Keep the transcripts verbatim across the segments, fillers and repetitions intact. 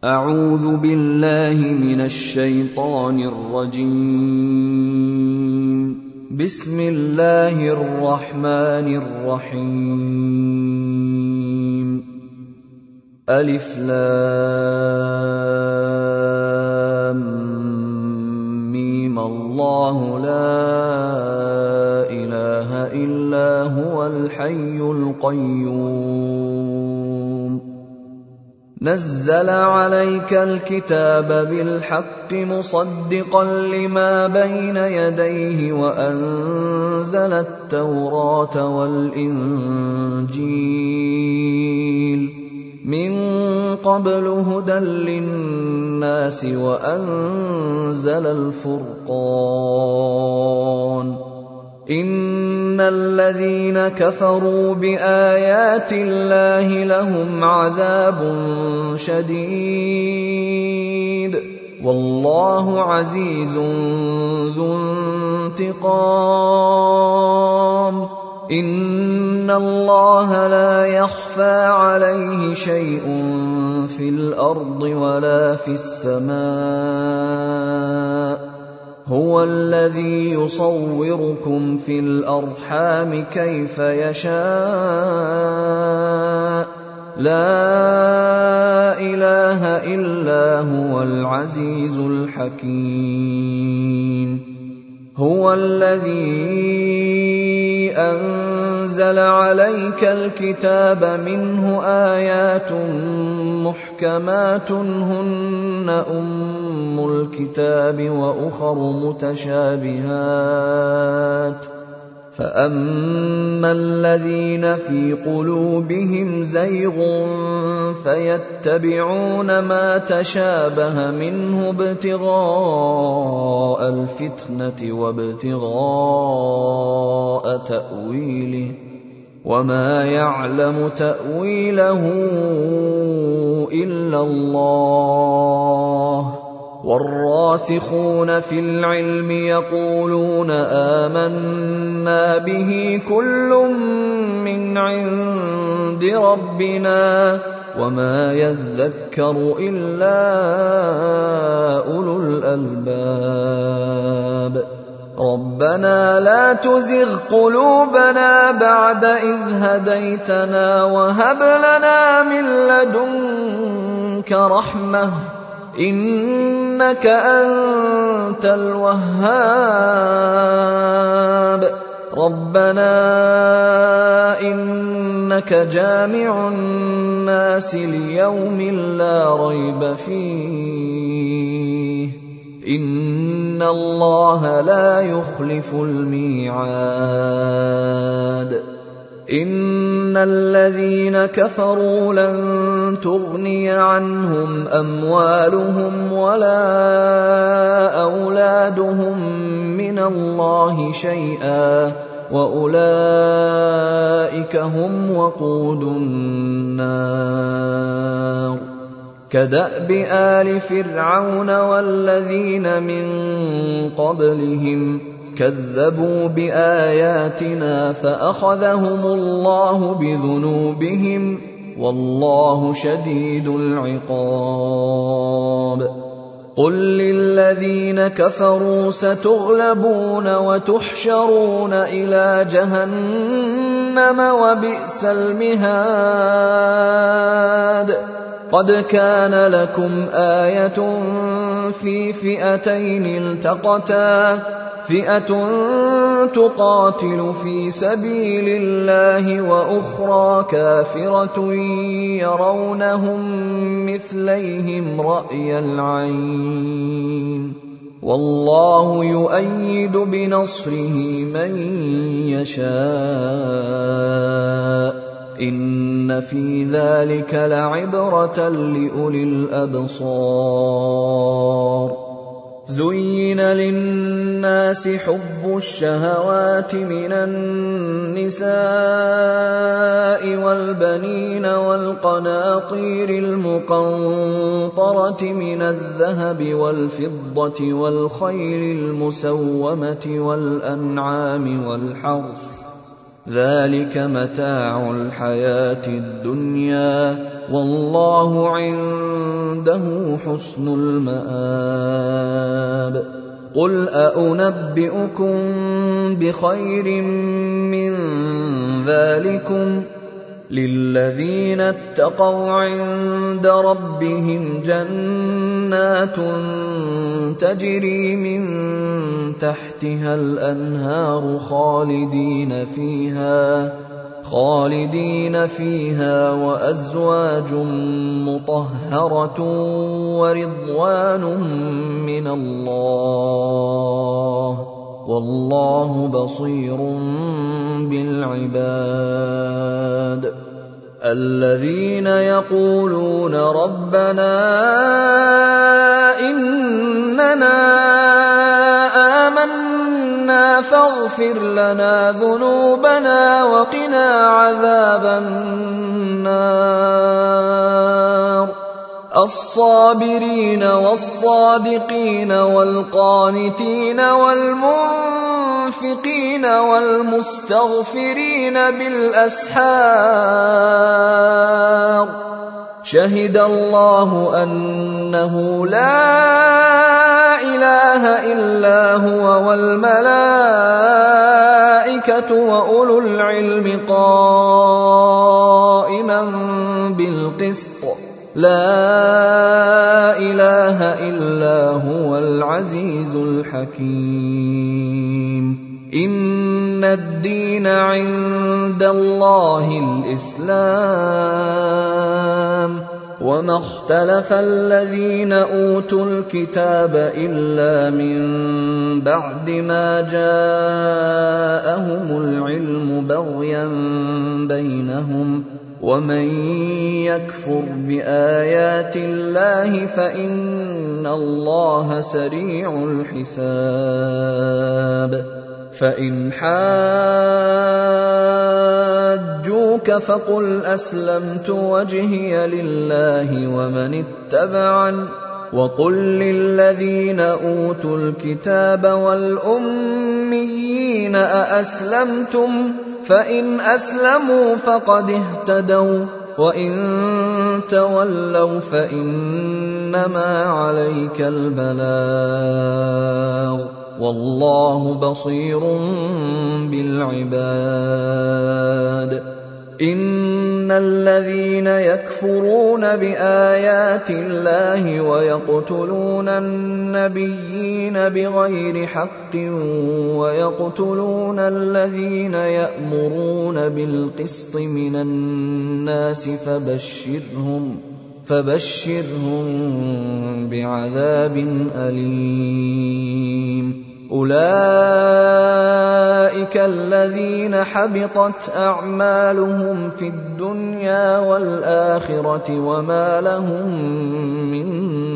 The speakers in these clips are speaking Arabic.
أعوذ بالله من الشيطان الرجيم. بسم الله الرحمن الرحيم. ألف لام ميم الله لا إله إلا هو الحي القيوم نزل عليك الكتاب بالحق مصدقا لما بين يديه وأنزل التوراة والإنجيل من قبل هدى للناس وأنزل الفرقان إن الذين كفروا بآيات الله لهم عذاب شديد والله عزيز ذو انتقام إن الله لا يخفى عليه شيء في الأرض ولا في السماء هو الذي يصوركم في الأرحام كيف يشاء لا إله إلا هو العزيز الحكيم هو الذي أنزل عليك الكتاب منه آيات محكمات هن أم الكتاب وأخر متشابهات فأما الذين في قلوبهم زيغ فيتبعون ما تشابه منه ابتغاء الفتنة وابتغاء تأويله وما يعلم تأويله إلا الله والراسخون في العلم يقولون آمنا به كل من عند ربنا وما يذكر إلا أولو الألباب ربنا لا تزغ قلوبنا بعد إذ هديتنا وهب لنا من لدنك رحمة إنك أنت الوهاب ربنا إنك جامع الناس ليوم لا ريب فيه إن الله لا يخلف الميعاد إن الذين كفروا لن تغني عنهم أموالهم ولا أولادهم من الله شيئا وأولئك هم وقود النار كدأب آل فرعون والذين من قبلهم كذبوا بآياتنا فأخذهم الله بذنوبهم والله شديد العقاب قل للذين كفروا ستغلبون وتحشرون إلى جهنم وبئس المهاد قد كان لكم آية في فئتين التقتا فئة تقاتل في سبيل الله وأخرى كافرة يرونهم مثليهم رأي العين والله يؤيد بنصره من يشاء إن في ذلك لعبرة لأولي الأبصار زين للناس حب الشهوات من النساء والبنين والقناطير المقنطرة من الذهب والفضة والخيل المسومة والأنعام والحرث ذلك متاع الحياة الدنيا والله عنده حسن المآب. قل أأنبئكم بخير من ذلكم للذين اتقوا عند ربهم جنات تجري من تحتها الأنهار خالدين فيها خالدين فيها وأزواج مطهرة ورضوان من الله والله بصير بالعباد. الذين يقولون ربنا إننا آمنا فاغفر لنا ذنوبنا وقنا عذاب النار. الصابرين والصادقين والقانتين والمنفقين والمستغفرين بالأسحار. شهد الله أنه لا إله إلا هو والملائكة وأولو العلم قائما بالقسط لا إله إلا هو العزيز الحكيم. إن الدين عند الله الإسلام وما اختلف الذين أوتوا الكتاب إلا من بعد ما جاءهم العلم بغيا بينهم ومن يكفر بآيات الله فإن الله سريع الحساب. فإن حاجوك فقل أسلمت وجهي لله ومن اتبعني وقل للذين أوتوا الكتاب والأميين أأسلمتم فإن أسلموا فقد اهتدوا وإن تولوا فإنما عليك البلاغ والله بصير بالعباد. إن الذين يكفرون بآيات الله ويقتلون النبيين بغير حق ويقتلون الذين يأمرون بالقسط من الناس فبشرهم فبشرهم بعذاب أليم. أولئك الذين حبطت أعمالهم في الدنيا والآخرة وما لهم من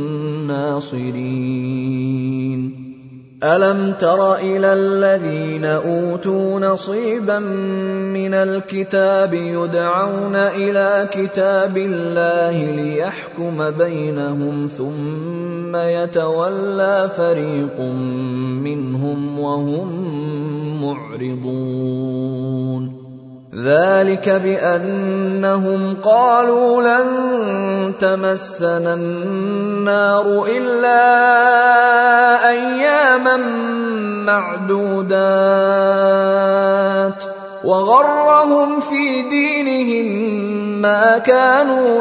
ناصرين. ألم تر إلى الذين أوتوا نصيبا من الكتاب يدعون إلى كتاب الله ليحكم بينهم ثم يتولى فريق منهم وهم معرضون. ذلك بأنهم قالوا لن تمسنا النار إلا أياما معدودات وغرهم في دينهم ما كانوا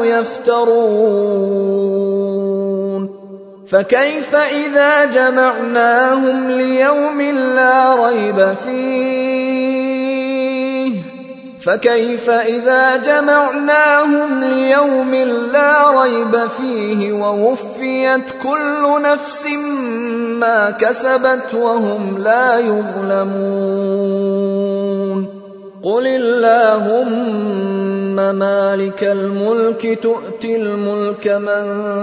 يفترون. فكيف إذا جمعناهم ليوم لا ريب فيه فكيف إذا جمعناهم ليوم لا ريب فيه ووفيت كل نفس ما كسبت وهم لا يظلمون. قل اللهم مالك الملك تؤتي الملك من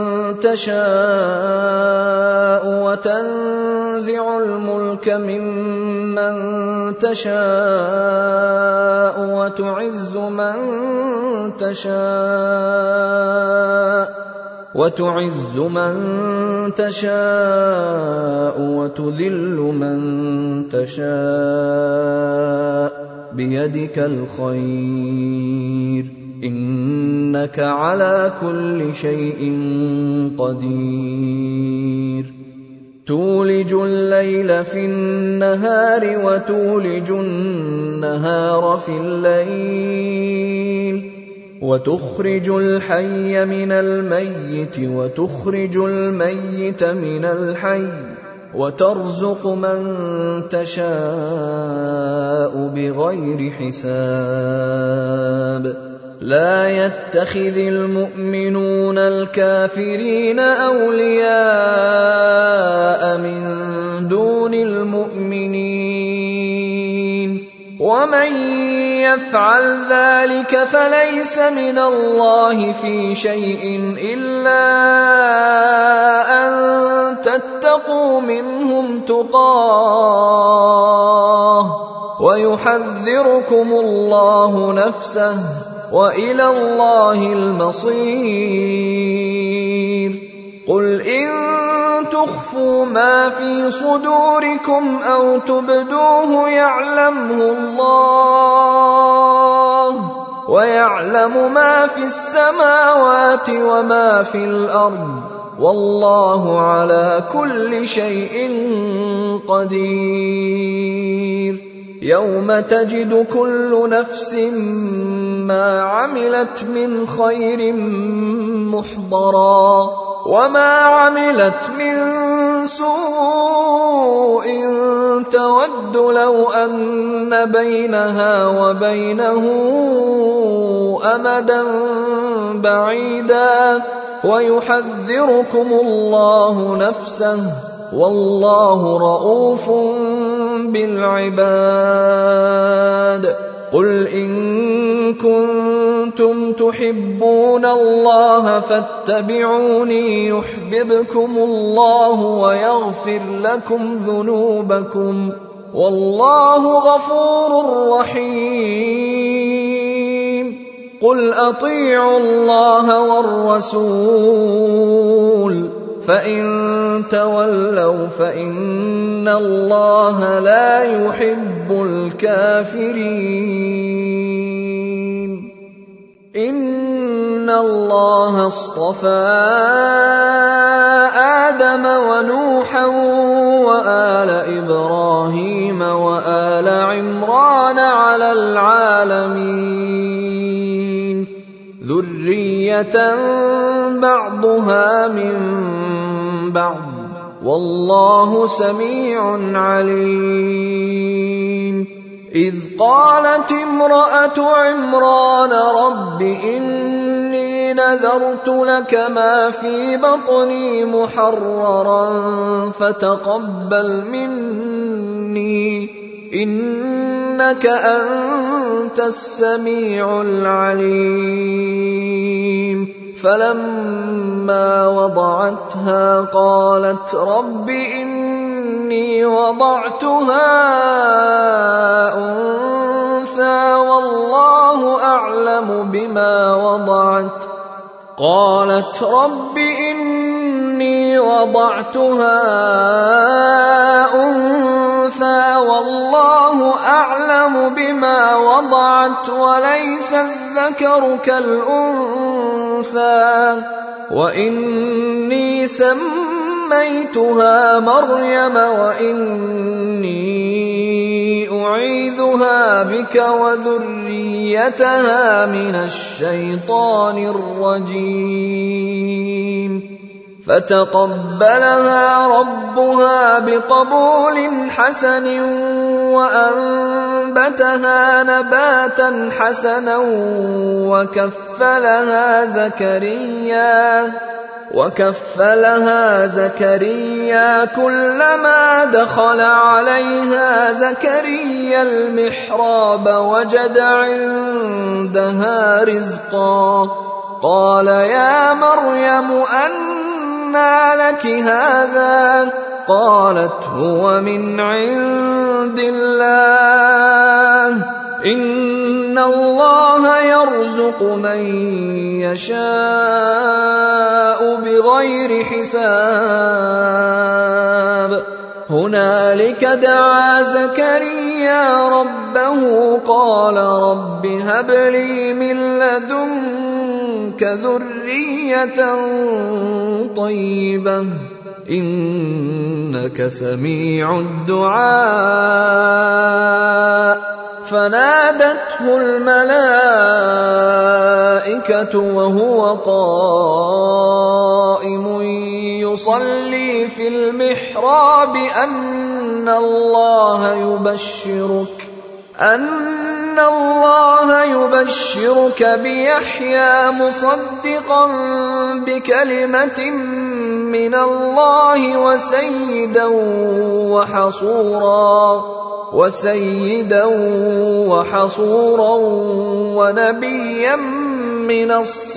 تشاء وتنزع الملك ممن تشاء وتعز من تشاء وتعز من تشاء وتذل من تشاء بيدك الخير إنك على كل شيء قدير تولج الليل في النهار وتولج النهار في الليل وتخرج الحي من الميت وتخرج الميت من الحي وترزق من تشاء بغير حساب لا يتخذ المؤمنون الكافرين أولياء من دون المؤمنين ومن يفعل ذلك فليس من الله في شيء إلا أن تتقوا منهم تقاه ويحذركم الله نفسه وإلى الله المصير قل إن تخفوا ما في صدوركم أو تبدوه يعلمه الله ويعلم ما في السماوات وما في الأرض والله على كل شيء قدير يوم تجد كل نفس ما عملت من خير محضرا وما عملت من سوء تود لو أن بينها وبينه أمدا بعيدا ويحذركم الله نفسه والله رءوف بالعباد قل إن كنتم تحبون الله فاتبعوني يحببكم الله ويغفر لكم ذنوبكم والله غفور رحيم قل أطيعوا الله والرسول فإن تولوا فإن الله لا يحب الكافرين إن الله اصطفى آدم ونوحا وآل إبراهيم وآل عمران على العالمين ذرية بعضها من بعض والله سميع عليم إذ قالت امرأة عمران رب إني نذرت لك ما في بطني محررا فتقبل مني إنك أنت السميع العليم فلما وضعتها قالت رب إني وضعتها أنثى والله أعلم بما وضعت قالت رب إني وضعتها أنثى والله أعلم بما وضعت وليس الذكر كالأنثى وإني سميتها مريم وإني أعيذها بك وذريتها من الشيطان الرجيم فتقبلها ربها بقبول حسن وأنبتها نباتا حسنا وكفلها زكريا وكفلها زكريا كلما دخل عليها زكريا المحراب وجد عندها رزقا قال يا مريم أنى لك هذا قالت هو من عند الله إن الله يرزق من يشاء بغير حساب هنالك دعا زكريا ربه قال رب هب لي من لدنك ذرية طيبة إنك سميع الدعاء. فنادته الملائكة وهو قائم يصلي في المحراب أن الله يبشرك أن الله يبشرك بيحيى مصدقا بكلمة من الله وسيدا وحصورا وسيدا وحصورا ونبيا من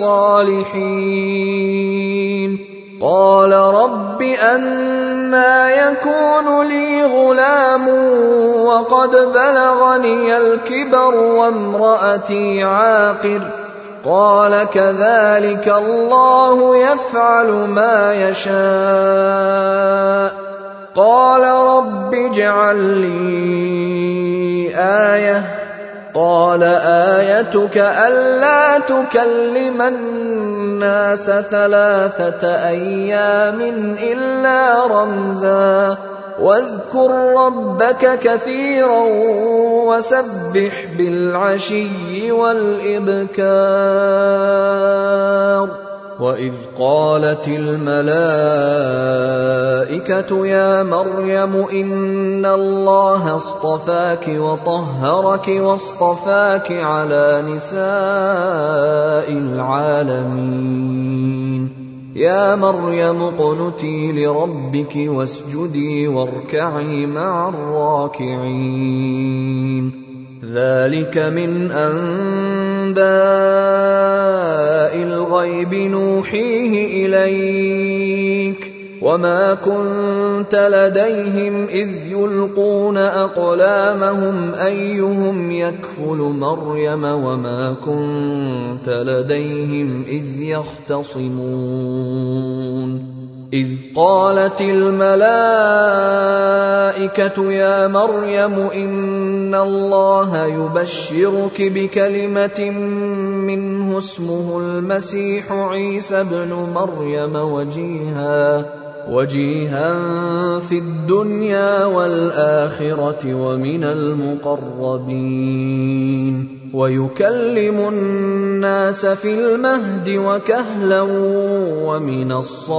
الصالحين. قال رب أنى يكون لي غلام وقد بلغني الكبر وامرأتي عاقر. قال كذلك الله يفعل ما يشاء. قال رب اجعل لي آية. قال آيتك ألا تكلم الناس ثلاثة أيام إلا رمزا واذكر ربك كثيرا وسبح بالعشي والإبكار. وإذ قالت الملائكة يا مريم إن الله اصطفاك وطهرك واصطفاك على نساء العالمين. يا مريم اقنتي لربك واسجدي واركعي مع الراكعين. ذلك من أنباء الغيب نوحيه إليك وما كنت لديهم إذ يلقون أقلامهم أيهم يكفل مريم وما كنت لديهم إذ يختصمون. إذ قالت الملائكة يا مريم إن الله يبشرك بكلمة منه اسمه المسيح عيسى ابن مريم وجيها وجيها في الدنيا والآخرة ومن المقربين ويكلم الناس في المهد وكهلا ومن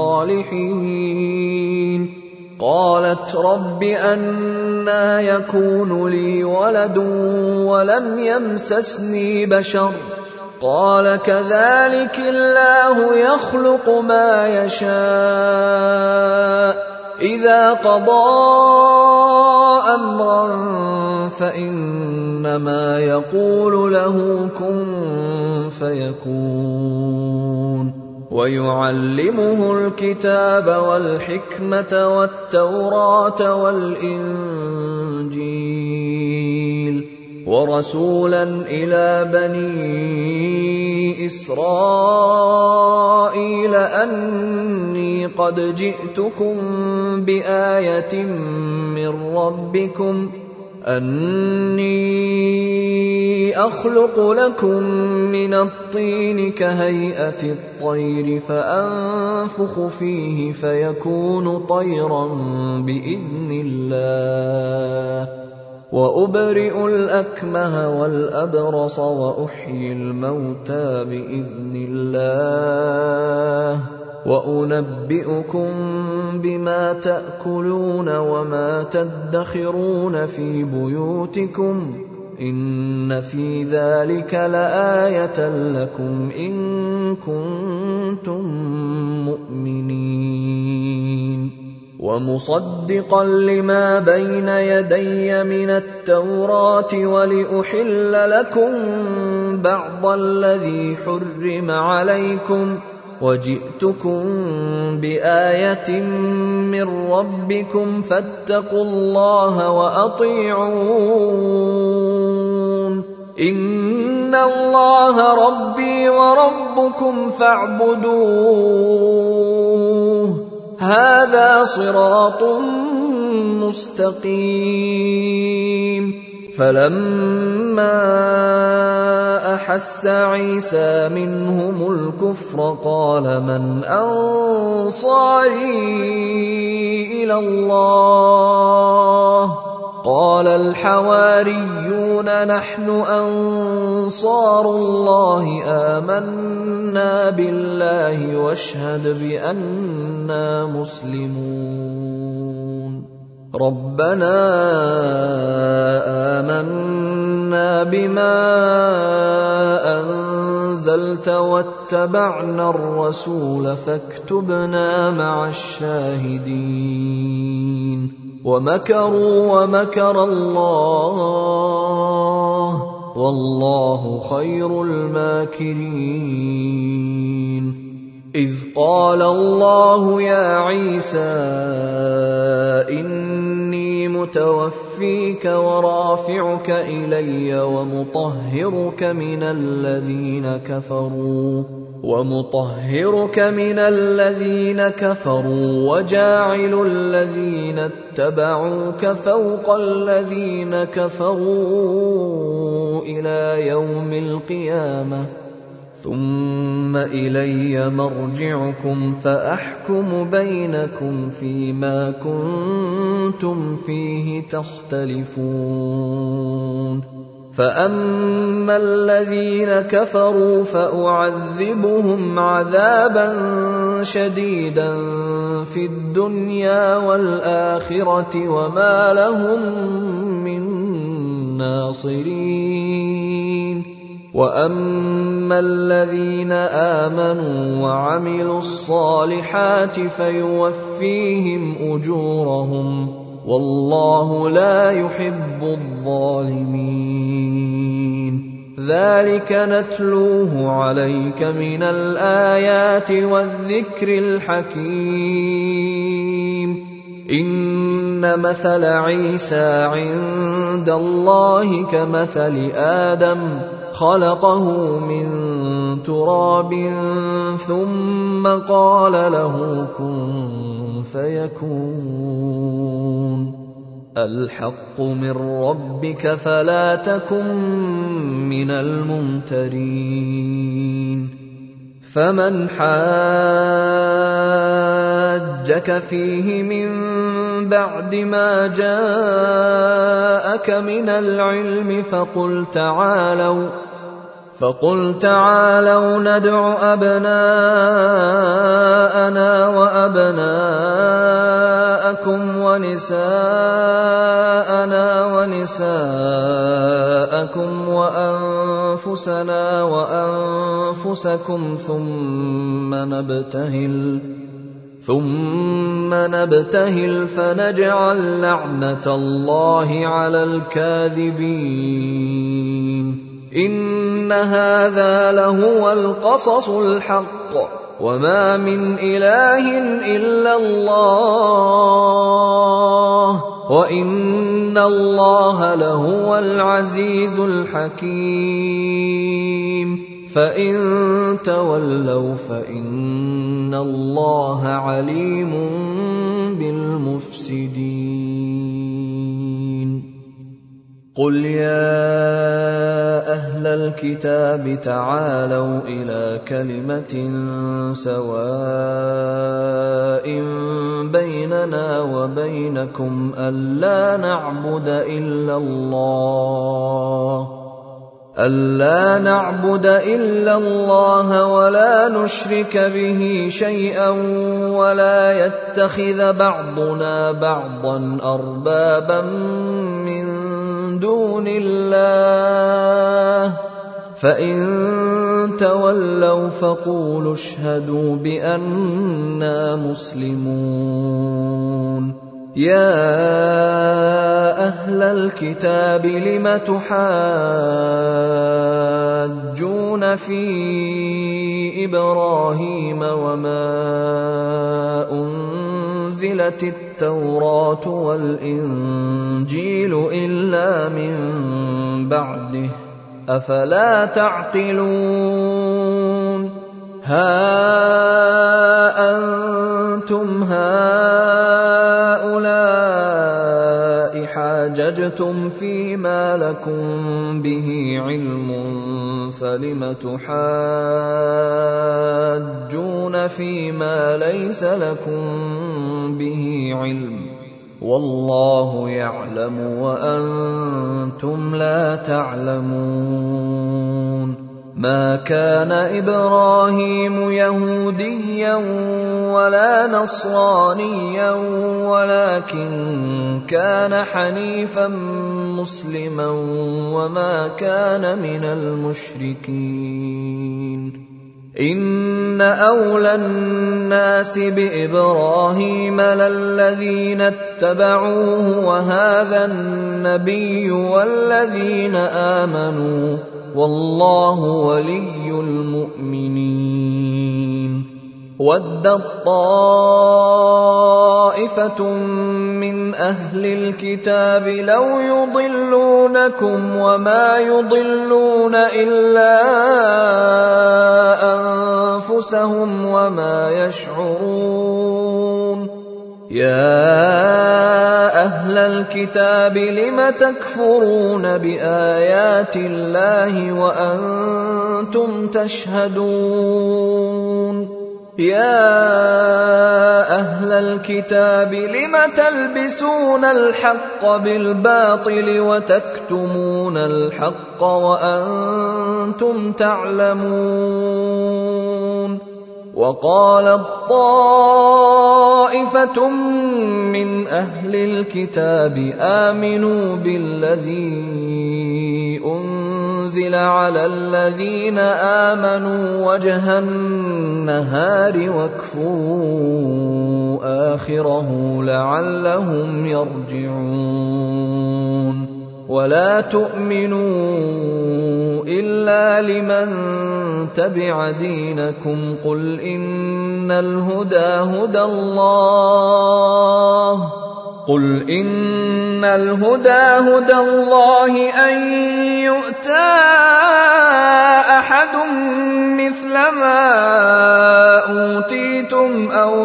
الصالحين. قالت رب أنى يكون لي ولد ولم يمسسني بشر. قال كذلك الله يخلق ما يشاء إذا قضى أمرا فإنما يقول له كن فيكون. ويعلمه الكتاب والحكمة والتوراة والإنجيل ورسولا إلى بني إسرائيل أني قد جئتكم بآية من ربكم أني أخلق لكم من الطين كهيئة الطير فأنفخ فيه فيكون طيرا بإذن الله وأبرئ الأكمه والأبرص وأحيي الموتى بإذن الله وأنبئكم بما تأكلون وما تدخرون في بيوتكم إن في ذلك لآية لكم إن كنتم مؤمنين. ومصدقا لما بين يدي من التوراة ولأحل لكم بعض الذي حرم عليكم وجئتكم بآية من ربكم فاتقوا الله وأطيعون إن الله ربي وربكم فاعبدوه هذا صراط مستقيم. فلما أحس عيسى منهم الكفر قال من أنصاري إلى الله قال الحواريون نحن أنصار الله آمنا بالله واشهد بأننا مسلمون ربنا آمنا بما أنزلت واتبعنا الرسول فاكتبنا مع الشاهدين ومكروا ومكر الله والله خير الماكرين إذ قال الله يا عيسى إني متوفيك ورافعك إلي ومطهرك من الذين كفروا ومطهرك من الذين كفروا وجاعل الذين اتبعوك فوق الذين كفروا إلى يوم القيامة ثم إلي مرجعكم فأحكم بينكم فيما كنتم فيه تختلفون فأما الذين كفروا فأعذبهم عذابا شديدا في الدنيا والآخرة وما لهم من ناصرين وأما الذين آمنوا وعملوا الصالحات فيوفيهم أجورهم والله لا يحب الظالمين ذلك نتلوه عليك من الآيات والذكر الحكيم إن مثل عيسى عند الله كمثل آدم خلقه من تراب ثم قال له كن فيكون الحق من ربك فلا تكن من الممترين فمن حاجك فيه من بعد ما جاءك من العلم فقل تعالوا فقل تعالوا ندع أبناءنا وأبناءكم ونساءنا ونساءكم وأنفسنا وأنفسكم ثم نبتهل ثم نبتهل فنجعل لعنة الله على الكاذبين إن هذا لهو القصص الحق وما من إله إلا الله وإن الله لهو العزيز الحكيم فإن تولوا فإن الله عليم بالمفسدين قل يا أهل الكتاب تعالوا إلى كلمة سواء بيننا وبينكم ألا نعبد إلا الله ألا نعبد إلا الله ولا نشرك به شيئا ولا يتخذ بعضنا بعضا أربابا من دون الله فإن تولوا فقولوا اشهدوا بأننا مسلمون يا أهل الكتاب لم تحاجون في إبراهيم وما أنزلت التوراة والإنجيل إلا من بعده أفلا تعقلون ها أنتم هؤلاء حاججتم فيما لكم به علم فلم تحاجون فيما ليس لكم به علم والله يعلم وأنتم لا تعلمون ما كان إبراهيم يهوديا ولا نصرانيا ولكن كان حنيفا مسلما وما كان من المشركين إن أولى الناس بإبراهيم للذين اتبعوه وهذا النبي والذين آمنوا والله ولي المؤمنين ودت طائفة من أهل الكتاب لو يضلونكم وما يضلون إلا أنفسهم وما يشعرون يا أهل الكتاب لم تكفرون بآيات الله وأنتم تشهدون يا أهل الكتاب لم تلبسون الحق بالباطل وتكتمون الحق وأنتم تعلمون وقالت طائفة من أهل الكتاب آمنوا بالذي أنزل على الذين آمنوا وجه النهار واكفروا آخره لعلهم يرجعون ولا تؤمنوا إلا لمن تبع دينكم قل إن الهدى هدى الله قل إن الهدى هدى الله أن يؤتى أحد مثل ما أوتيتم أو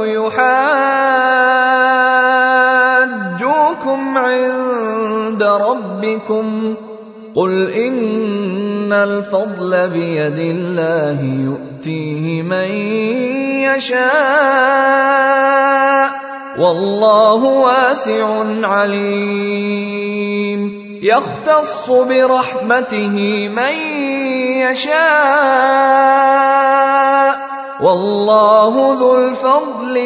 يحاجوكم عند ربكم قل إن الفضل بيد الله يؤتيه من يشاء والله واسع عليم يختص برحمته من يشاء والله ذو الفضل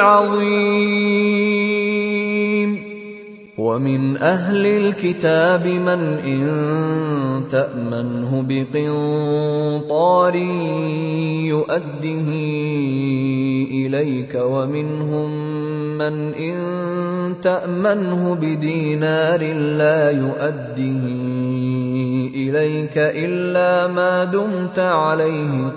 العظيم ومن أهل الكتاب من إن تأمنه بقنطار يؤده إليك ومنهم من إن تأمنه بدينار لا يؤده إليك إلا ما دمت عليه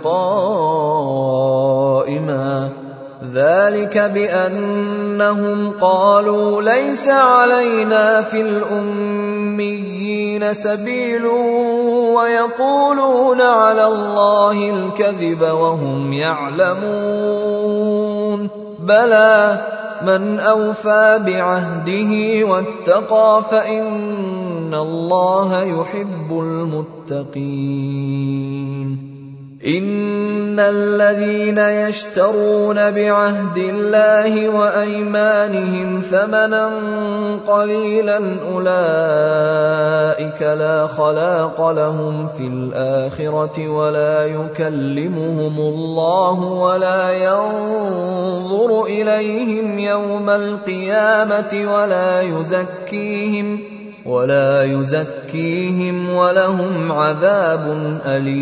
قائما ذلك بأنهم قالوا ليس علينا في الأميين سبيل ويقولون على الله الكذب وهم يعلمون بلى من أوفى بعهده واتقى فإن الله يحب المتقين إن الذين يشترون بعهد الله وأيمانهم ثمنا قليلا أولئك لا خلاق لهم في الآخرة ولا يكلمهم الله ولا ينظر إليهم يوم القيامة ولا يزكيهم ولا يزكيهم ولهم عذاب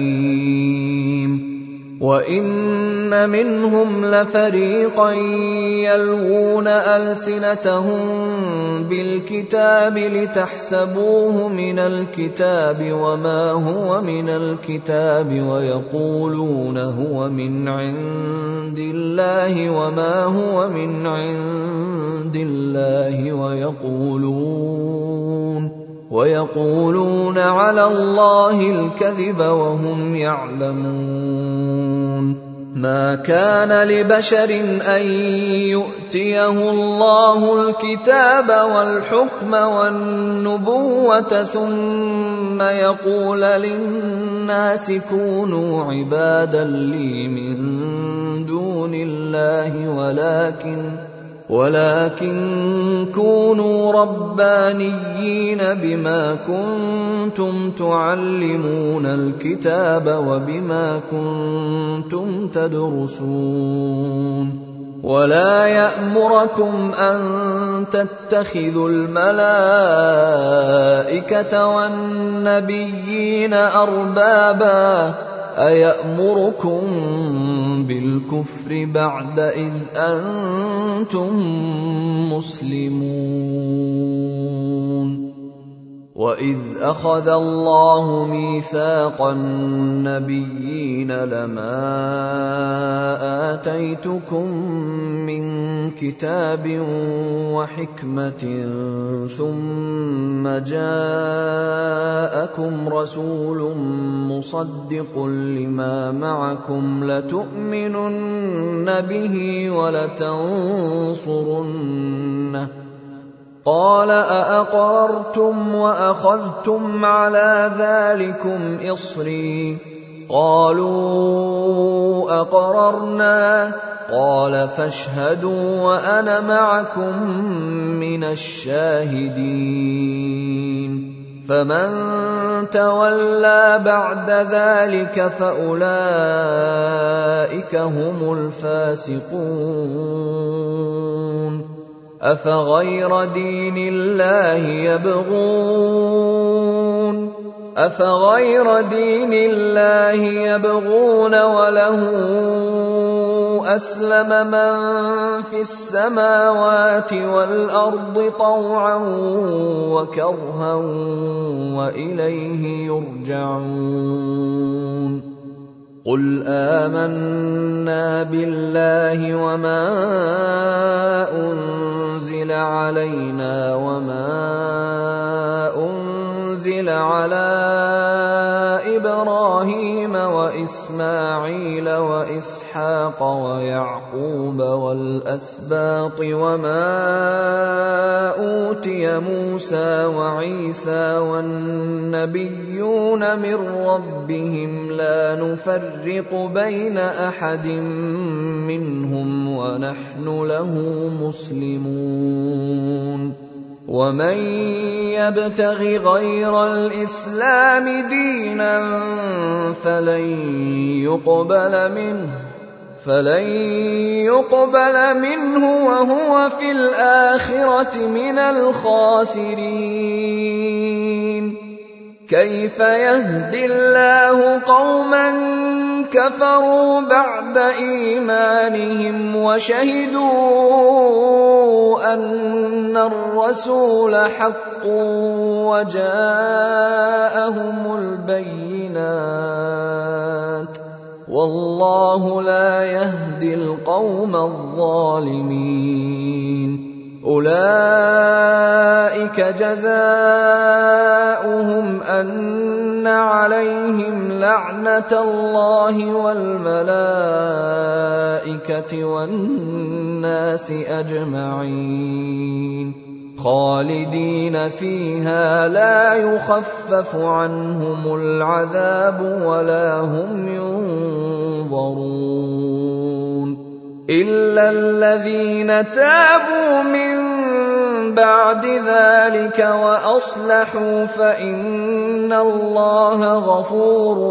أليم وإن منهم لفريقا يلوون ألسنتهم بالكتاب لتحسبوه من الكتاب وما هو من الكتاب ويقولون هو من عند الله وما هو من عند الله ويقولون ويقولون على الله الكذب وهم يعلمون ما كان لبشر أن يؤتيه الله الكتاب والحكم والنبوة ثم يقول للناس كونوا عبادا لي من دون الله ولكن ولكن كونوا ربانيين بما كنتم تعلمون الكتاب وبما كنتم تدرسون ولا يأمركم أن تتخذوا الملائكة والنبيين أربابا أيأمركم بالكفر بعد إذ أنتم مسلمون وإذ أخذ الله ميثاق النبيين لما آتيتكم من كتاب وحكمة ثم جاءكم رسول مصدق لما معكم لتؤمنن به ولتنصرنه قال أأقررتم وأخذتم على ذلكم إصري قالوا أقررنا قال فاشهدوا وأنا معكم من الشاهدين فمن تولى بعد ذلك فأولئك هم الفاسقون أفغير دين الله يبغون أفغير دين الله يبغون وله أسلم من في السماوات والأرض طوعا وكرها وإليه يرجعون قل آمنا بالله وما أنزل علينا وما أنزل على إبراهيم وإسماعيل وإسحاق ويعقوب والأسباط وما أوتي موسى وعيسى والنبيون من ربهم لا نفرق بين أحد منهم ونحن له مسلمون ومن يبتغ غير الإسلام دينا فلن يقبل منه فلن يقبل منه وهو في الآخرة من الخاسرين كيف يهدي الله قوما كفروا بعد إيمانهم وشهدوا أن الرسول حق وجاءهم البينات والله لا يهدي القوم الظالمين أولئك جزاؤهم أن عليهم لعنة الله والملائكة والناس أجمعين خالدين فيها لا يخفف عنهم العذاب ولا هم ينظرون إلا الذين تابوا من بعد ذلك وأصلحوا فإن الله غفور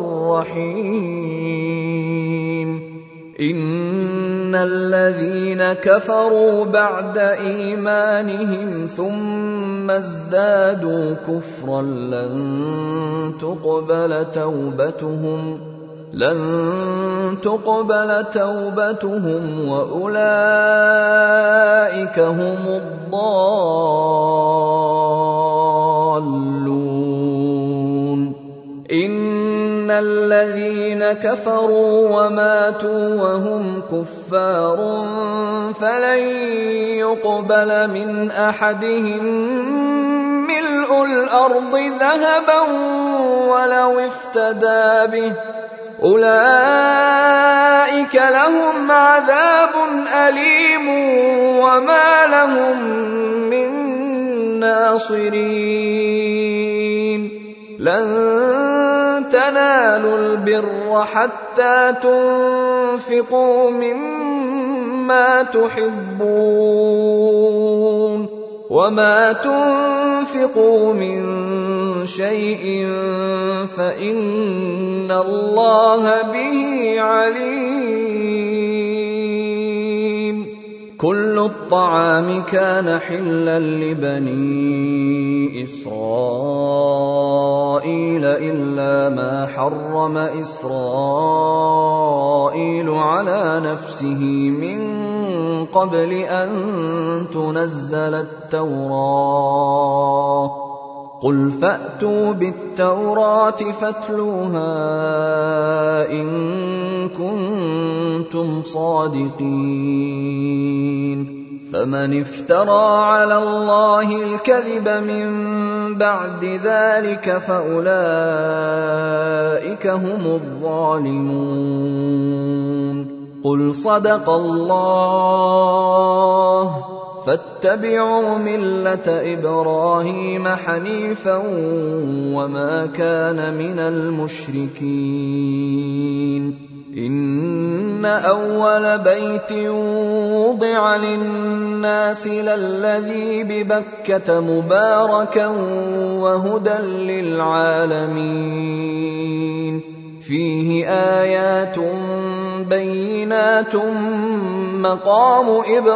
رحيم إن الذين كفروا بعد إيمانهم ثم ازدادوا كفرا لن تقبل توبتهم لن تقبل توبتهم وأولئك هم الضالون إن الذين كفروا وماتوا وهم كفار فلن يقبل من أحدهم ملء الأرض ذهبا ولو افتدى به أولئك لهم عذاب أليم وما لهم من ناصرين لن تنالوا البر حتى تنفقوا مما تحبون وما تنفقوا من شيء فإن الله به عليم. كل الطعام كان حلا لبني إسرائيل إلا ما حرم إسرائيل على نفسه من قبل أن تنزل التوراة قل فأتوا بالتوراة فاتلوها إن كنتم صادقين. فمن افترى على الله الكذب من بعد ذلك فأولئك هم الظالمون. قل صدق الله فاتبعوا ملة إبراهيم حنيفا وما كان من المشركين. إن أول بيت وضع للناس للذي ببكة مباركا وهدى للعالمين فيه آيات بينات مقام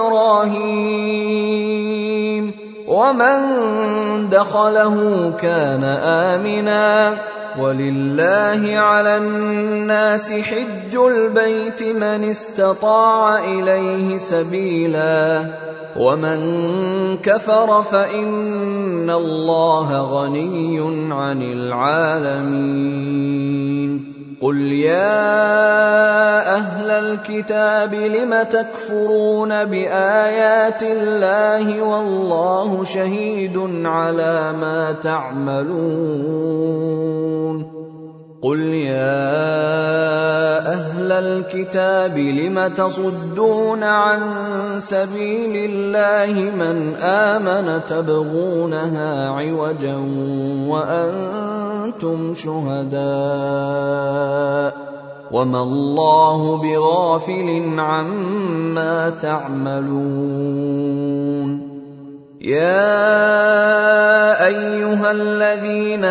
إبراهيم ومن دخله كان آمنا ولله على الناس حج البيت من استطاع إليه سبيلا ومن كفر فإن الله غني عن العالمين. قل يا أهل الكتاب لم تكفرون بآيات الله والله شهيد على ما تعملون. قل يا أهل الكتاب لم تصدون عن سبيل الله من آمن تبغونها عوجا وأنتم شهداء وما الله بغافل عما تعملون. يا أيها الذين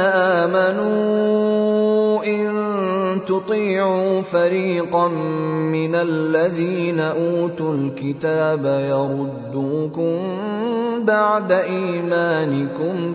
آمنوا إن تطيعوا فريقا من الذين أوتوا الكتاب يردوكم بعد إيمانكم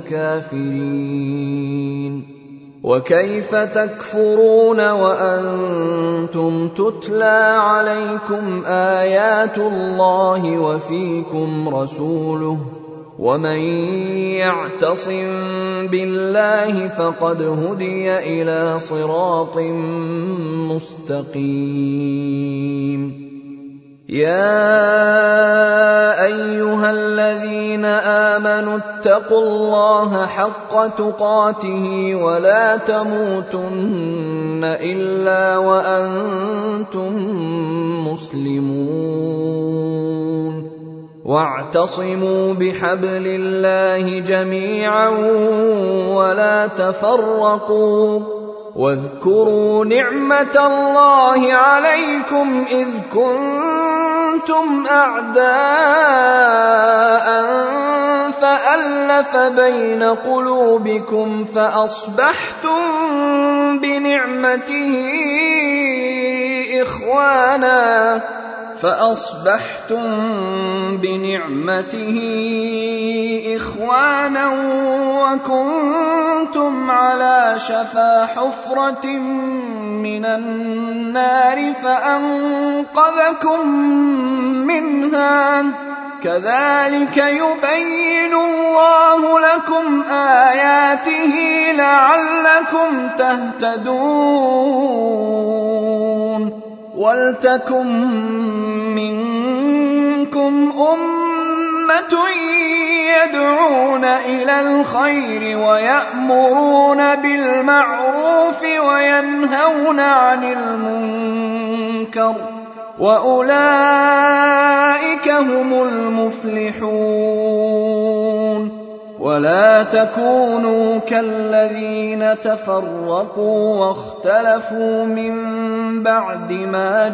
كافرين وكيف تكفرون وأنتم تتلى عليكم آيات الله وفيكم رسوله ومن يعتصم بالله فقد هدي إلى صراط مستقيم. يا أيها الذين آمنوا اتقوا الله حق تقاته ولا تموتن إلا وأنتم مسلمون واعتصموا بحبل الله جميعا ولا تفرقوا واذكروا نعمة الله عليكم إذ كنتم أعداء فألف بين قلوبكم فأصبحتم بنعمته إخوانا فأصبحتم بنعمته إخوانا وكنتم على شفا حفرة من النار فأنقذكم منها كذلك يبين الله لكم آياته لعلكم تهتدون. ولتكن منكم أمة يدعون إلى الخير ويأمرون بالمعروف وينهون عن المنكر وأولئك هم المفلحون. ولا تكونوا كالذين تفرقوا واختلفوا من بعد ما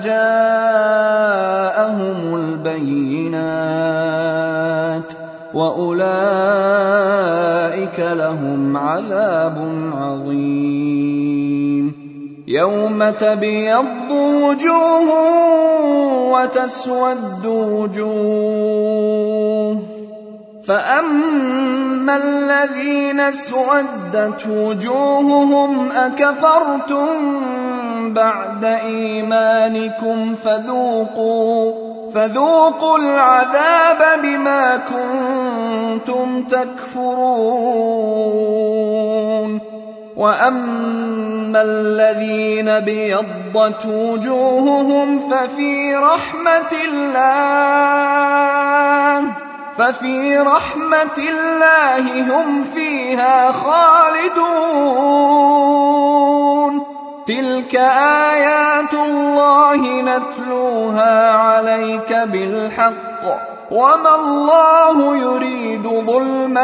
جاءهم البينات وأولئك لهم عذاب عظيم. يوم تبيض وجوه وتسود وجوه، فأما الذين اسودت وجوههم أكفرتم بعد إيمانكم فذوقوا, فذوقوا العذاب بما كنتم تكفرون. وأما الذين بيضت وجوههم ففي رحمة الله ففي رحمة الله هم فيها خالدون. تلك آيات الله نتلوها عليك بالحق وما الله يريد ظلما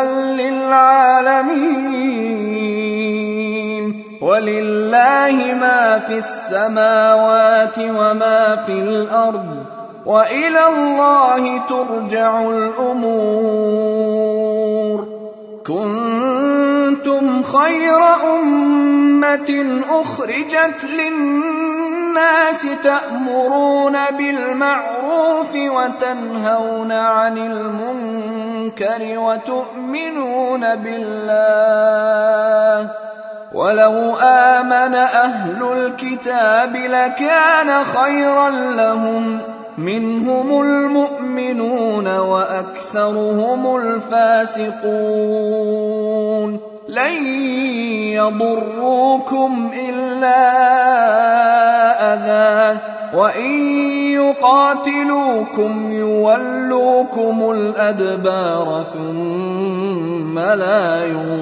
للعالمين. ولله ما في السماوات وما في الأرض وإلى الله ترجع الأمور. كنتم خير أمة أخرجت للناس تأمرون بالمعروف وتنهون عن المنكر وتؤمنون بالله. ولو آمن أهل الكتاب لكان خيرا لهم، منهم المؤمنون وأكثرهم الفاسقون. لن يضروكم إلا أذى، وإن يقاتلوكم يولوكم الأدبار ثم لا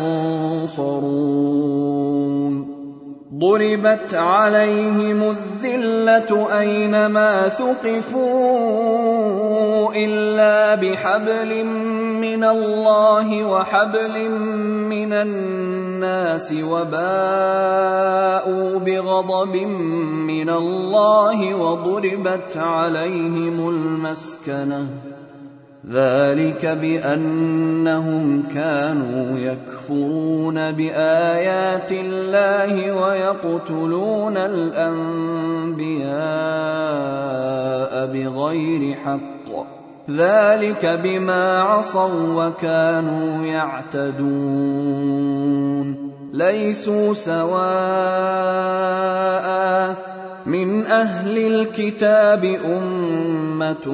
ينصرون. ضربت عليهم الذلة أينما ثقفوا إلا بحبل من الله وحبل من الناس وباءوا بغضب من الله وضربت عليهم المسكنة. ذلك بأنهم كانوا يكفرون بآيات الله ويقتلون الأنبياء بغير حق. ذلك بما عصوا وكانوا يعتدون. ليسوا سواء من أهل الكتاب أمة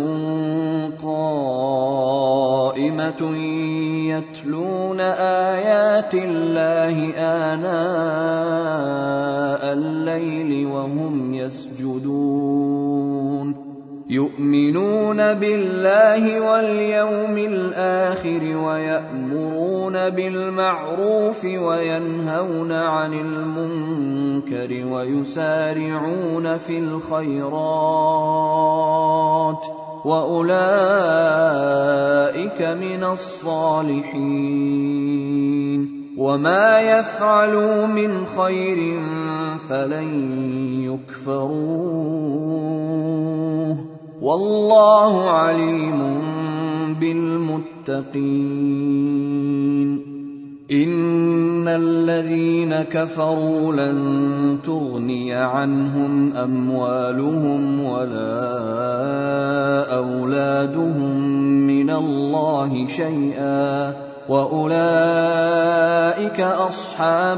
قائمة يتلون آيات الله آناء الليل وهم يسجدون. يؤمنون بالله واليوم الآخر ويأمرون بالمعروف وينهون عن المنكر ويسارعون في الخيرات وأولئك من الصالحين. وما يفعلوا من خير فلن يكفروه والله عليم بالمتقين. إن الذين كفروا لن تغني عنهم أموالهم ولا أولادهم من الله شيئا وأولئك أصحاب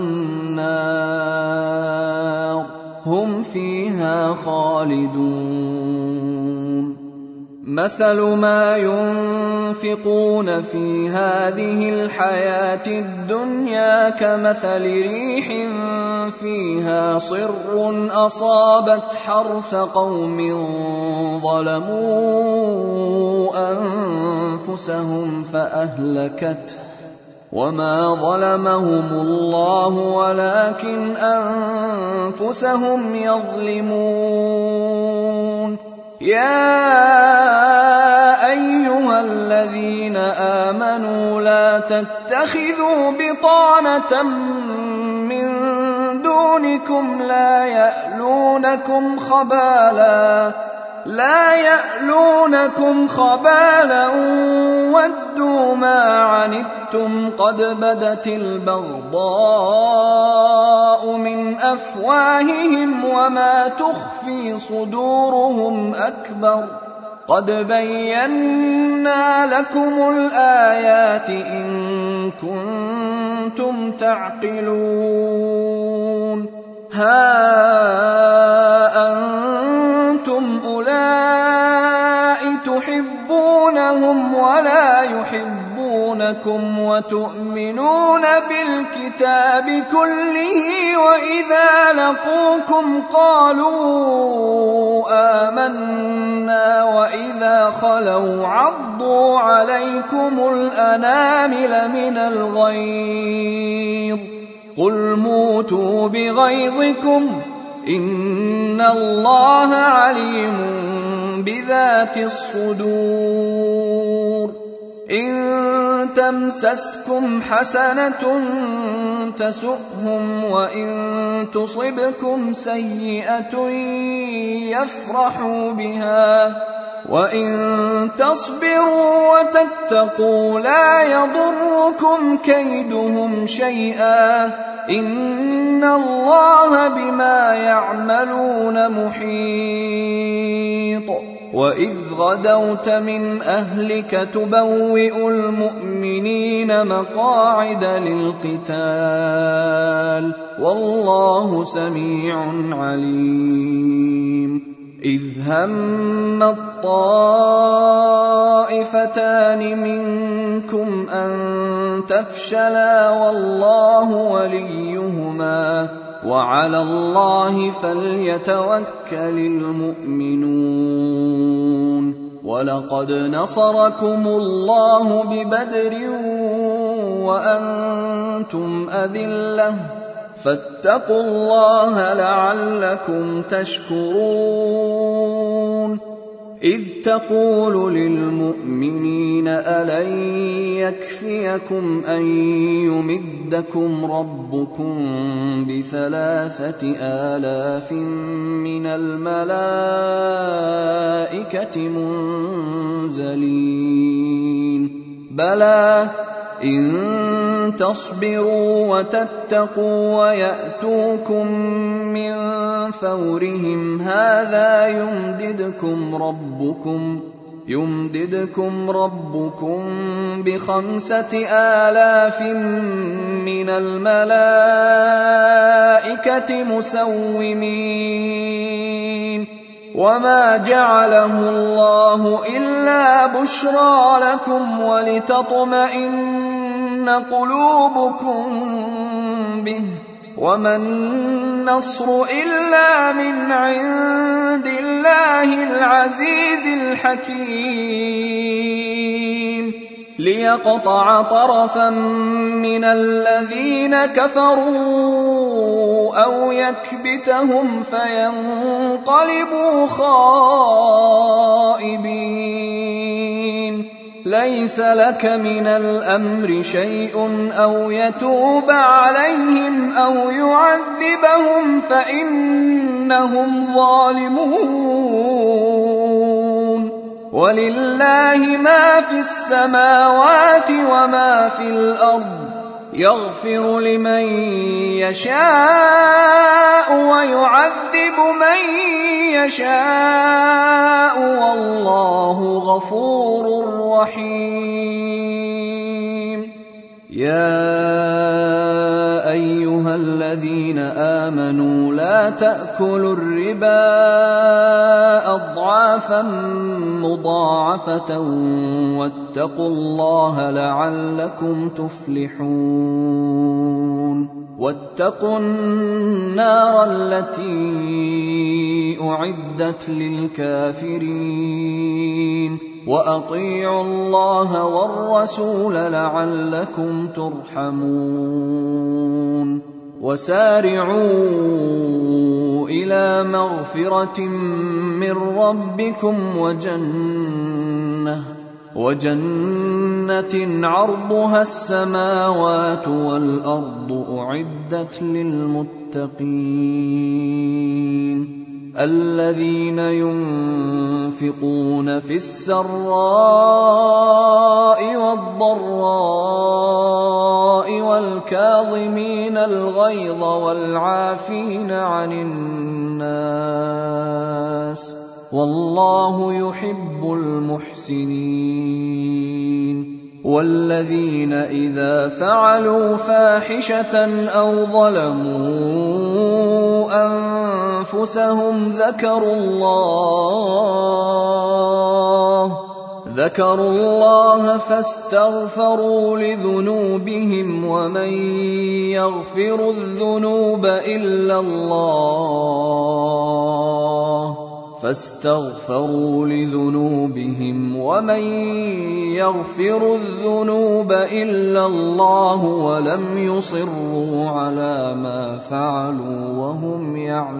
النار هم فيها خالدون. مثل ما ينفقون في هذه الحياة الدنيا كمثل ريح فيها صر أصابت حرث قوم ظلموا أنفسهم فأهلكته وما ظلمهم الله ولكن أنفسهم يظلمون. يا أيها الذين آمنوا لا تتخذوا بطانة من دونكم لا يألونكم خبالا لا يألونكم خبالا ودوا ما عنتم قد بدت البغضاء من أفواههم وما تخفي صدورهم أكبر قد بينا لكم الآيات إن كنتم تعقلون. ها أنتم أولئك تحبونهم ولا يحبونكم وتؤمنون بالكتاب كله وإذا لقوكم قالوا آمنا وإذا خلوا عضوا عليكم الأنامل من الغيظ قل موتوا بغيظكم إن الله عليم بذات الصدور. إن تمسسكم حسنة تسؤهم وإن تصبكم سيئة يفرحوا بها وإن تصبروا وتتقوا لا يضركم كيدهم شيئا إن الله بما يعملون محيط. وإذ غدوت من أهلك تبوئ المؤمنين مقاعد للقتال والله سميع عليم. إذ هم الطائفتان منكم أن تفشلا والله وليهما وعلى الله فليتوكل المؤمنون. ولقد نصركم الله ببدر وأنتم أذلة فاتقوا الله لعلكم تشكرون. إذ تقول للمؤمنين ألن يكفيكم أن يمدكم ربكم بثلاثة آلاف من الملائكة منزلين بلى إن تصبروا وتتقوا ويأتوكم من فورهم هذا يمددكم ربكم يمددكم ربكم بخمسة آلاف من الملائكة مسومين. وما جعله الله إلا بشرى لكم ولتطمئن قلوبكم به وما النصر إلا من عند الله العزيز الحكيم. ليقطع طرفا من الذين كفروا أو يكبتهم فينقلبوا خائبين. ليس لك من الأمر شيء أو يتوب عليهم أو يعذبهم فإنهم ظالمون. ولله ما في السماوات وما في الأرض يغفر لمن يشاء ويعذب من يشاء والله غفور رحيم. يا أيها الذين آمنوا لا تأكلوا الربا أضعافا مضاعفة واتقوا الله لعلكم تفلحون. واتقوا النار التي أعدت للكافرين وأطيعوا الله والرسول لعلكم ترحمون وسارعوا إلى مغفرة من ربكم وجنة وجنة عرضها السماوات والأرض أعدت للمتقين الذين ينفقون في السراء والضراء والكاظمين الغيظ والعافين عن الناس والله يحب المحسنين والذين إذا فعلوا فاحشة أو ظلموا أنفسهم ذكروا الله ذكروا الله فاستغفروا لذنوبهم ومن يغفر الذنوب إلا الله فاستغفروا لذنوبهم ومن يغفر الذنوب إلا الله ولم يصروا على ما فعلوا وهم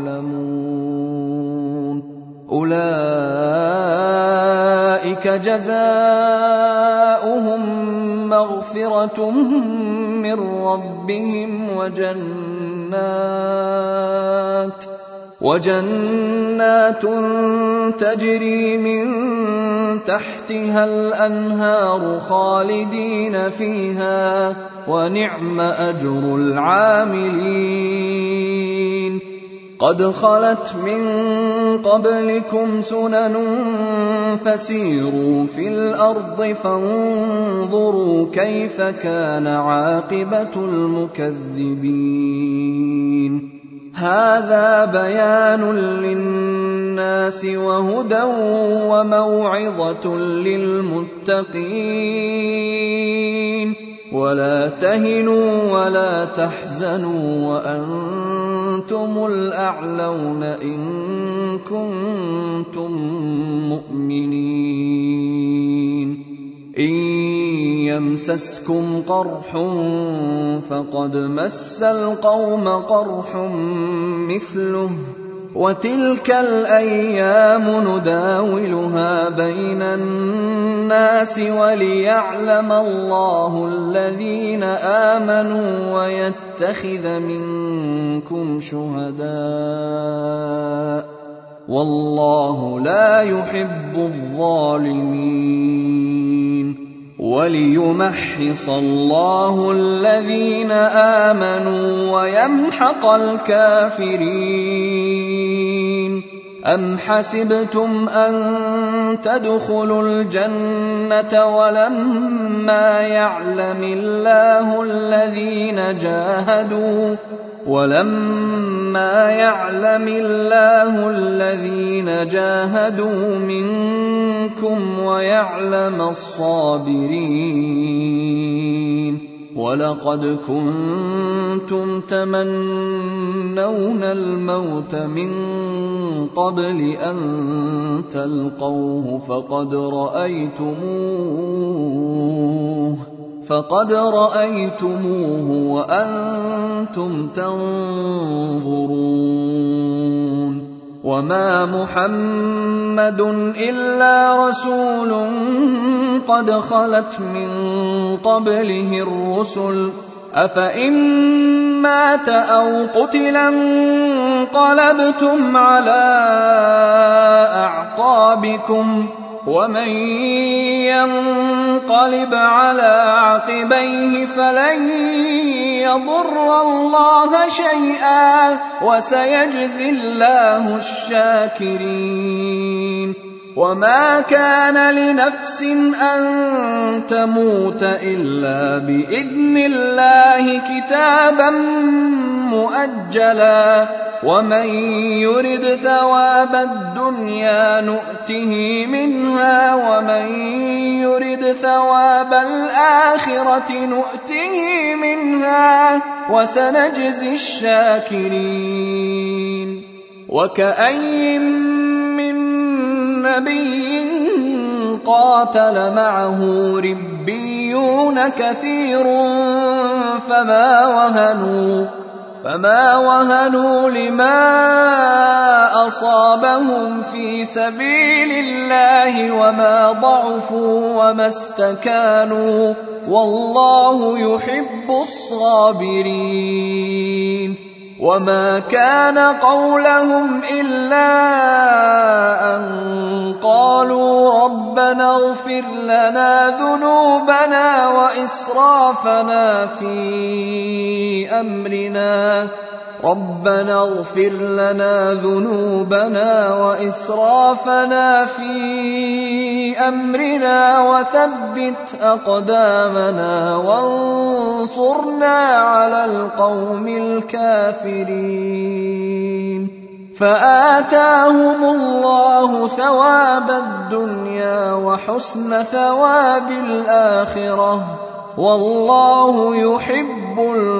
يعلمون أولئك جزاؤهم مغفرة من ربهم وجنات وجنات تجري من تحتها الأنهار خالدين فيها ونعم أجر العاملين قد خلت من قبلكم سنن فسيروا في الأرض فانظروا كيف كان عاقبة المكذبين هذا بيان للناس وهدى وموعظة للمتقين ولا تهنوا ولا تحزنوا وأنتم الأعلون إن كنتم مؤمنين إن يمسسكم قرح فقد مس القوم قرح مثله وتلك الأيام نداولها بين الناس وليعلم الله الذين آمنوا ويتخذ منكم شهداء والله لا يحب الظالمين وليمحص الله الذين آمنوا ويمحق الكافرين أم حسبتم أن تدخلوا الجنة ولما يعلم الله الذين جاهدوا ولما يعلم الله الذين جاهدوا منكم ويعلم الصابرين ولقد كنتم تمنون الموت من قبل أن تلقوه فقد رأيتموه فقد رأيتموه وأنتم تنظرون وما محمد إلا رسول قد خلت من قبله الرسل أفإن مات أو قتل انقلبتم على أعقابكم ومن ينقلب على عقبيه فلن يضر الله شيئا وسيجزي الله الشاكرين وما كان لنفس أن تموت إلا بإذن الله كتابا مؤجلا ومن يرد ثواب الدنيا نؤته منها ومن يرد ثواب الآخرة نؤته منها وسنجزي الشاكرين وكأين من نبي قاتل معه ربيون كثير فما وهنوا فما وهنوا لما أصابهم في سبيل الله وما ضعفوا وما استكانوا والله يحب الصابرين. وما كان قولهم إلا أن قالوا ربنا اغفر لنا ذنوبنا وإسرافنا في أمرنا ربنا اغفر لنا ذنوبنا وإسرافنا في أمرنا وثبت أقدامنا وانصرنا على القوم الكافرين. فآتاهم الله ثواب الدنيا وحسن ثواب الآخرة والله يحب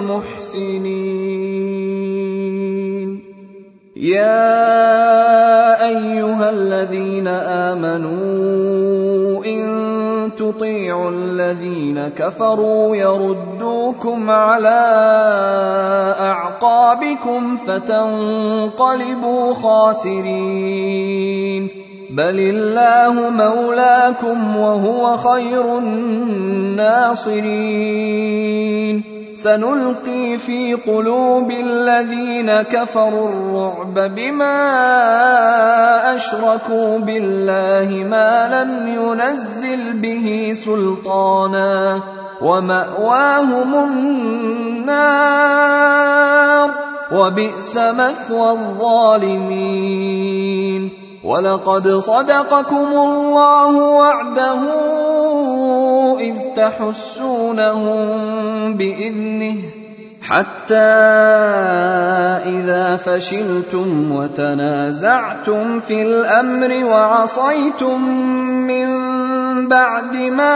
المحسنين. يا أيها الذين آمنوا إن تطيعوا الذين كفروا يردوكم على أعقابكم فتنقلبوا خاسرين. بل الله مولاكم وهو خير الناصرين. سنلقي في قلوب الذين كفروا الرعب بما أشركوا بالله ما لم ينزل به سلطانا ومأواهم النار وبئس مثوى الظالمين. ولقد صدقكم الله وعده إذ تحسونهم بإذنه حتى إذا فشلتم وتنازعتم في الأمر وعصيتم من بعد ما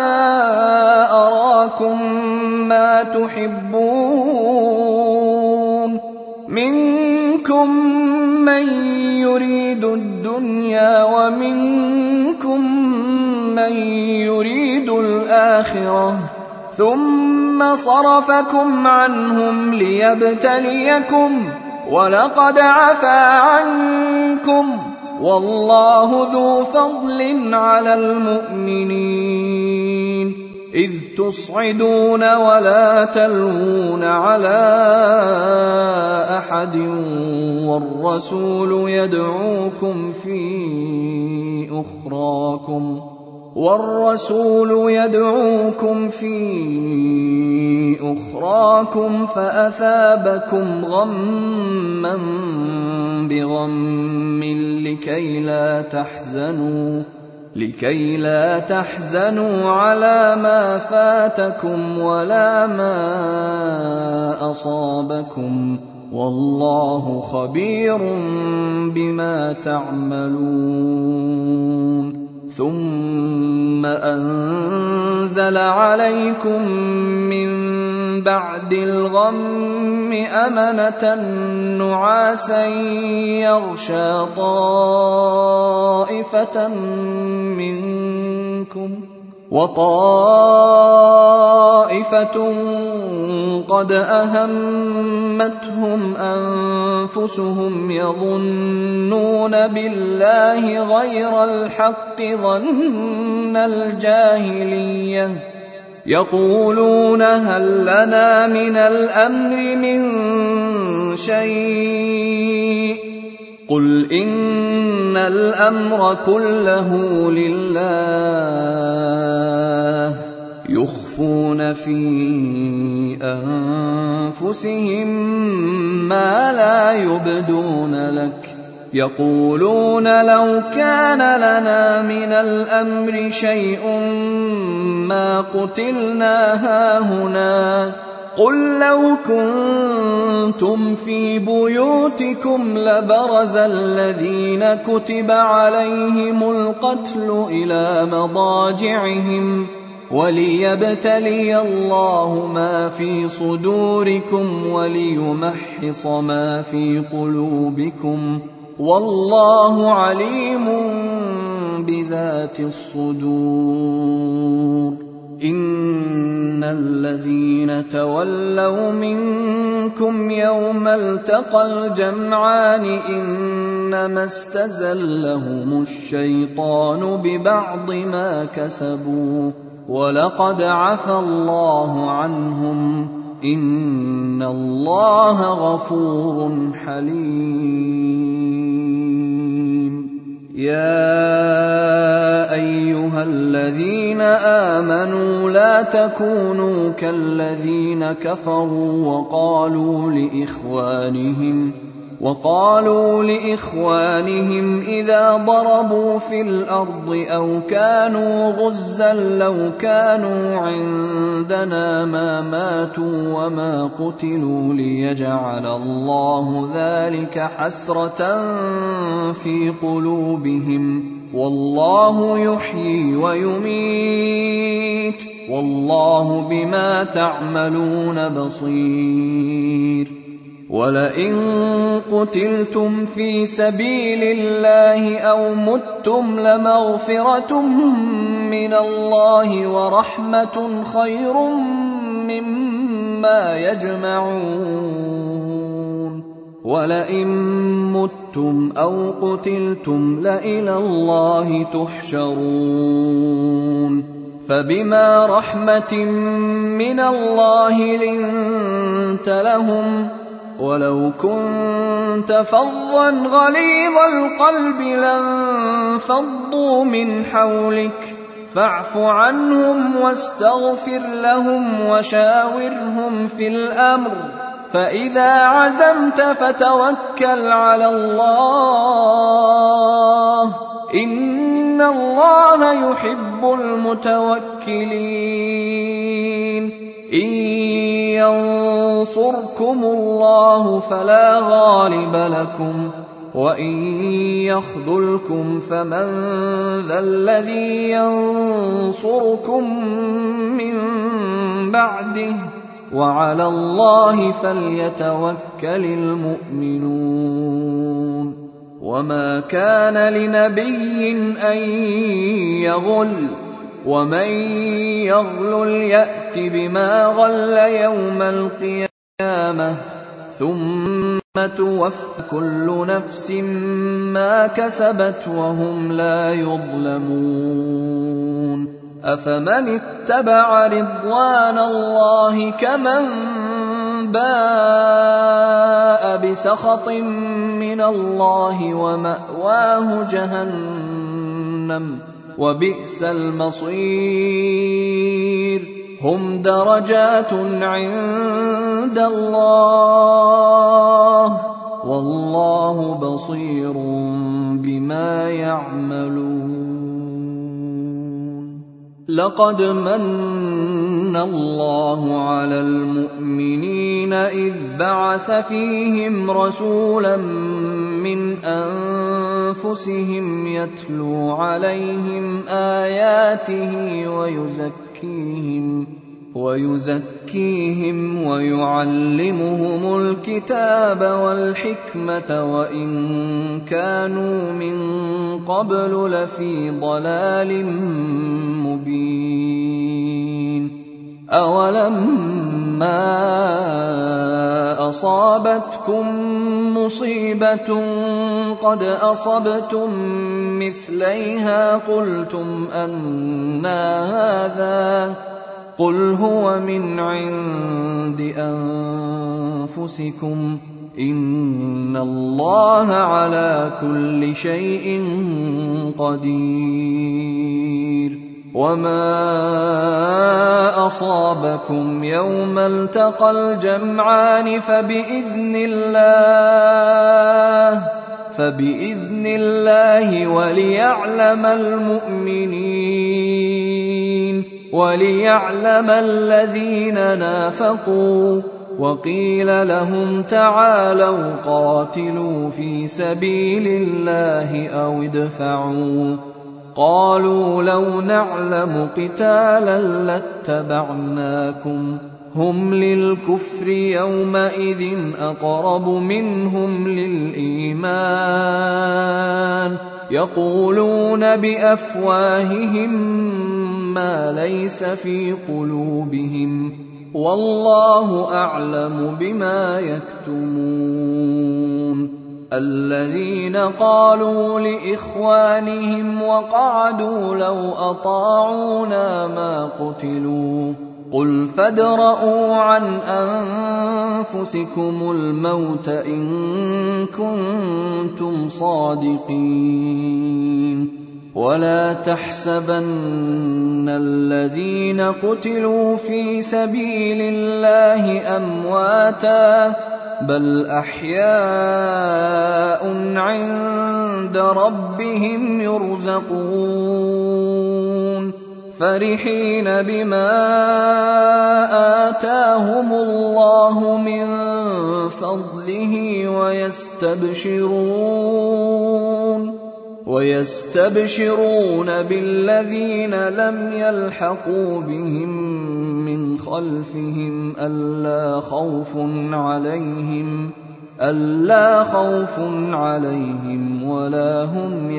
أراكم ما تحبون منكم من يريد الدنيا ومنكم من يريد الآخرة ثم صرفكم عنهم ليبتليكم ولقد عفا عنكم والله ذو فضل على المؤمنين. إذ تصعدون ولا تلوون على أحد والرسول يدعوكم في أخراكم والرسول يدعوكم في أخراكم فأثابكم غما بغم لكي لا تحزنوا لكي لا تحزنوا على ما فاتكم ولا ما أصابكم والله خبير بما تعملون. ثم أنزل عليكم من بعد الغم أمنة نعاسا يغشى طائفة منكم وطائفة قد أهمتهم أنفسهم يظنون بالله غير الحق ظن الجاهلية يقولون هل لنا من الأمر من شيء قل إن الأمر كله لله يخفون في أنفسهم ما لا يبدون لك يقولون لو كان لنا من الأمر شيء ما قتلنا هاهنا قل لو كنتم في بيوتكم لبرز الذين كتب عليهم القتل إلى مضاجعهم وليبتلي الله ما في صدوركم وليمحص ما في قلوبكم والله عليم بذات الصدور إن الذين تولوا منكم يوم التقى الجمعان إنما استزلهم الشيطان ببعض ما كسبوا ولقد عفى الله عنهم إن الله غفور حليم يا أيها الذين آمنوا لا تكونوا كالذين كفروا وقالوا لإخوانهم وقالوا لإخوانهم إذا ضربوا في الأرض أو كانوا غزا لو كانوا عندنا ما ماتوا وما قتلوا ليجعل الله ذلك حسرة في قلوبهم والله يحيي ويميت والله بما تعملون بصير ولئن قتلتم في سبيل الله أو متم لمغفرة من الله ورحمة خير مما يجمعون ولئن متم أو قتلتم لإلى الله تحشرون فبما رحمة من الله لنت لهم ولو كنت فظا غليظ القلب لانفضوا من حولك فاعف عنهم واستغفر لهم وشاورهم في الأمر فإذا عزمت فتوكل على الله إن الله يحب المتوكلين إن ينصركم الله فلا غالب لكم وإن يخذلكم فمن ذا الذي ينصركم من بعده وعلى الله فليتوكل المؤمنون وما كان لنبي أن يغل ومن يغلل يأت بما غل يوم القيامة ثم توفى كل نفس ما كسبت وهم لا يظلمون أفمن اتبع رضوان الله كمن باء بسخط من الله ومأواه جهنم وبئس المصير هم درجات عند الله والله بصير بما يعملون لقد من الله على المؤمنين إذ بعث فيهم رسولا من أنفسهم يتلو عليهم آياته ويزكيهم ويزكيهم ويعلمهم الكتاب والحكمة وإن كانوا من قبل لفي ضلال مبين أولما أصابتكم مصيبة قد أصبتم مثليها قلتم أنى هذا قل هو من عند أنفسكم إن الله على كل شيء قدير وما أصابكم يوم التقى الجمعان فبإذن الله فبإذن الله وليعلم المؤمنين وليعلم الذين نافقوا وقيل لهم تعالوا قاتلوا في سبيل الله أو ادفعوا قالوا لو نعلم قتالا لاتبعناكم هم للكفر يومئذ أقرب منهم للإيمان يقولون بأفواههم ما ليس في قلوبهم والله أعلم بما يكتمون. الذين قالوا لإخوانهم وقعدوا لو أطاعونا ما قتلوا قل فادرءوا عن أنفسكم الموت إن كنتم صادقين. ولا تحسبن الذين قتلوا في سبيل الله أمواتا بل أحياء عند ربهم يرزقون فرحين بما آتاهم الله من فضله ويستبشرون ويستبشرون بالذين لم يلحقوا بهم من خلفهم ألا خوف عليهم ألا خوف عليهم ولا هم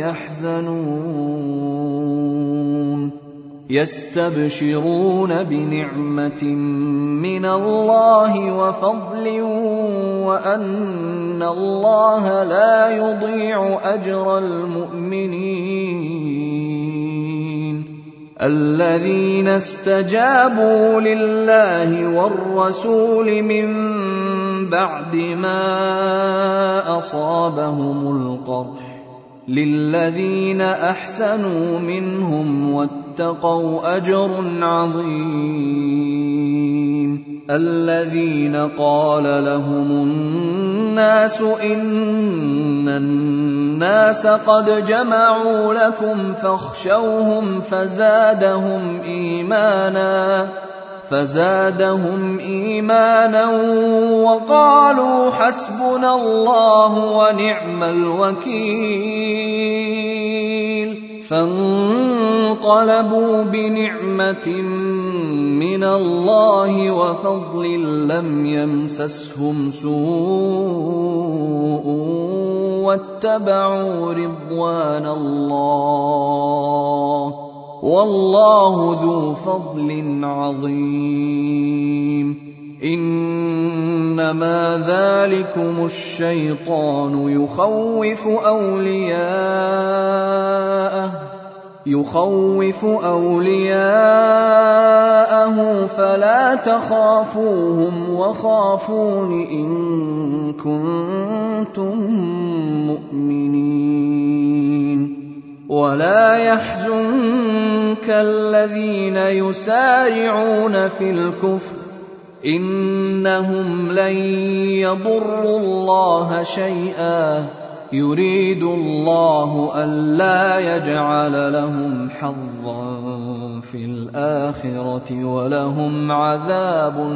يحزنون. يستبشرون بنعمة من الله وفضل وأن الله لا يضيع أجر المؤمنين. الذين استجابوا لله والرسول من بعد ما أصابهم القرح للذين أحسنوا منهم واتقوا أجر عظيم. الذين قال لهم الناس إن الناس قد جمعوا لكم فاخشوهم فزادهم إيمانا فزادهم إيمانا وقالوا حسبنا الله ونعم الوكيل. فانقلبوا بنعمة من الله وفضل لم يمسسهم سوء واتبعوا رضوان الله والله ذو فضل عظيم. إنما ذلكم الشيطان يخوف أولياءه يخوف أولياءه فلا تخافوهم وخافون إن كنتم مؤمنين. ولا يحزنك الذين يسارعون في الكفر إنهم لن يضروا الله شيئا يريد الله ألا يجعل لهم حظا في الآخرة ولهم عذاب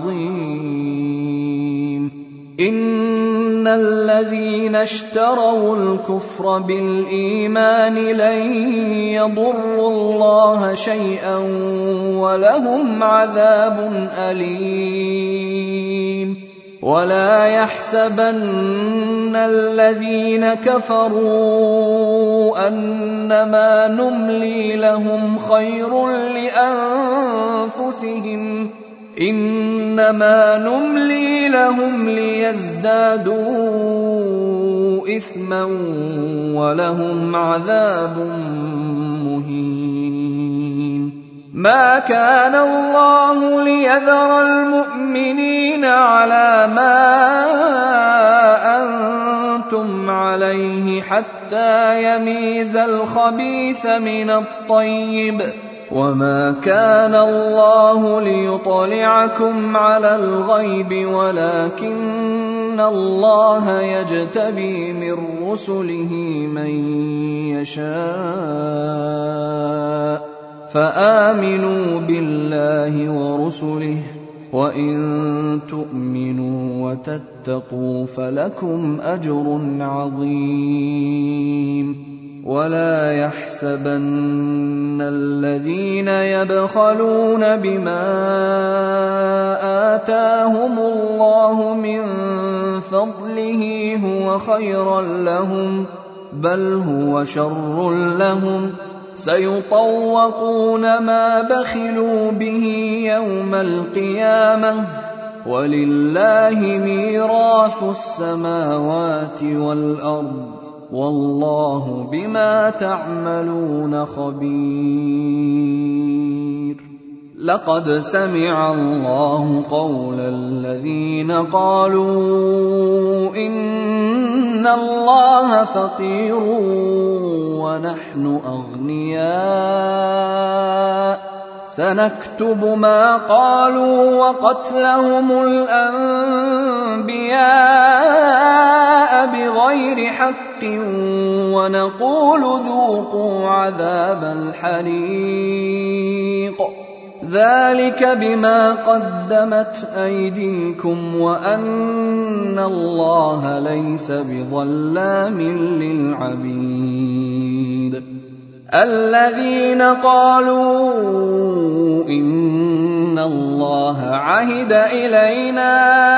عظيم. إن الذين اشتروا الكفر بالإيمان لن يضروا الله شيئا ولهم عذاب أليم. ولا يحسبن الذين كفروا أنما نملي لهم خير لأنفسهم إنما نملي لهم ليزدادوا إثما ولهم عذاب مهين. ما كان الله ليذر المؤمنين على ما أنتم عليه حتى يميز الخبيث من الطيب وما كان الله ليطلعكم على الغيب ولكن الله يجتبي من رسله من يشاء فآمنوا بالله ورسله وإن تؤمنوا وتتقوا فلكم أجر عظيم. ولا يحسبن الذين يبخلون بما آتاهم الله من فضله هو خيرا لهم بل هو شر لهم سيطوقون ما بخلوا به يوم القيامة ولله ميراث السماوات والأرض والله بما تعملون خبير. لقد سمع الله قول الذين قالوا إن الله فقير ونحن أغنياء سنكتب ما قالوا وقتلهم الأنبياء بغير حق ونقول ذوقوا عذاب الحريق ذلك بما قدمت أيديكم وأن الله ليس بظلام للعبيد. الذين قالوا إن الله عهد إلينا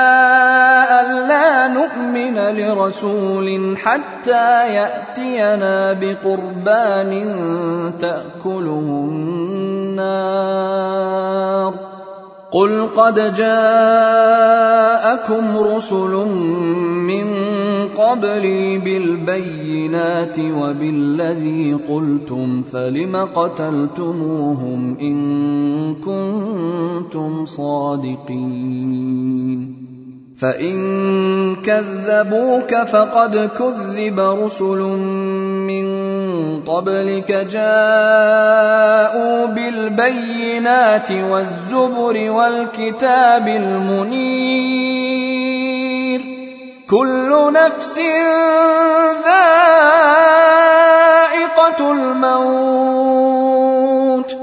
ألا نؤمن لرسول حتى يأتينا بقربان تأكله النار قل قد جاءكم رسل من قبلي بالبينات وبالذي قلتم فلم قتلتموهم إن كنتم صادقين فإن كذبوك فقد كذب رسل من قبلك جاءوا بالبينات والزبر والكتاب المنير كل نفس ذائقة الموت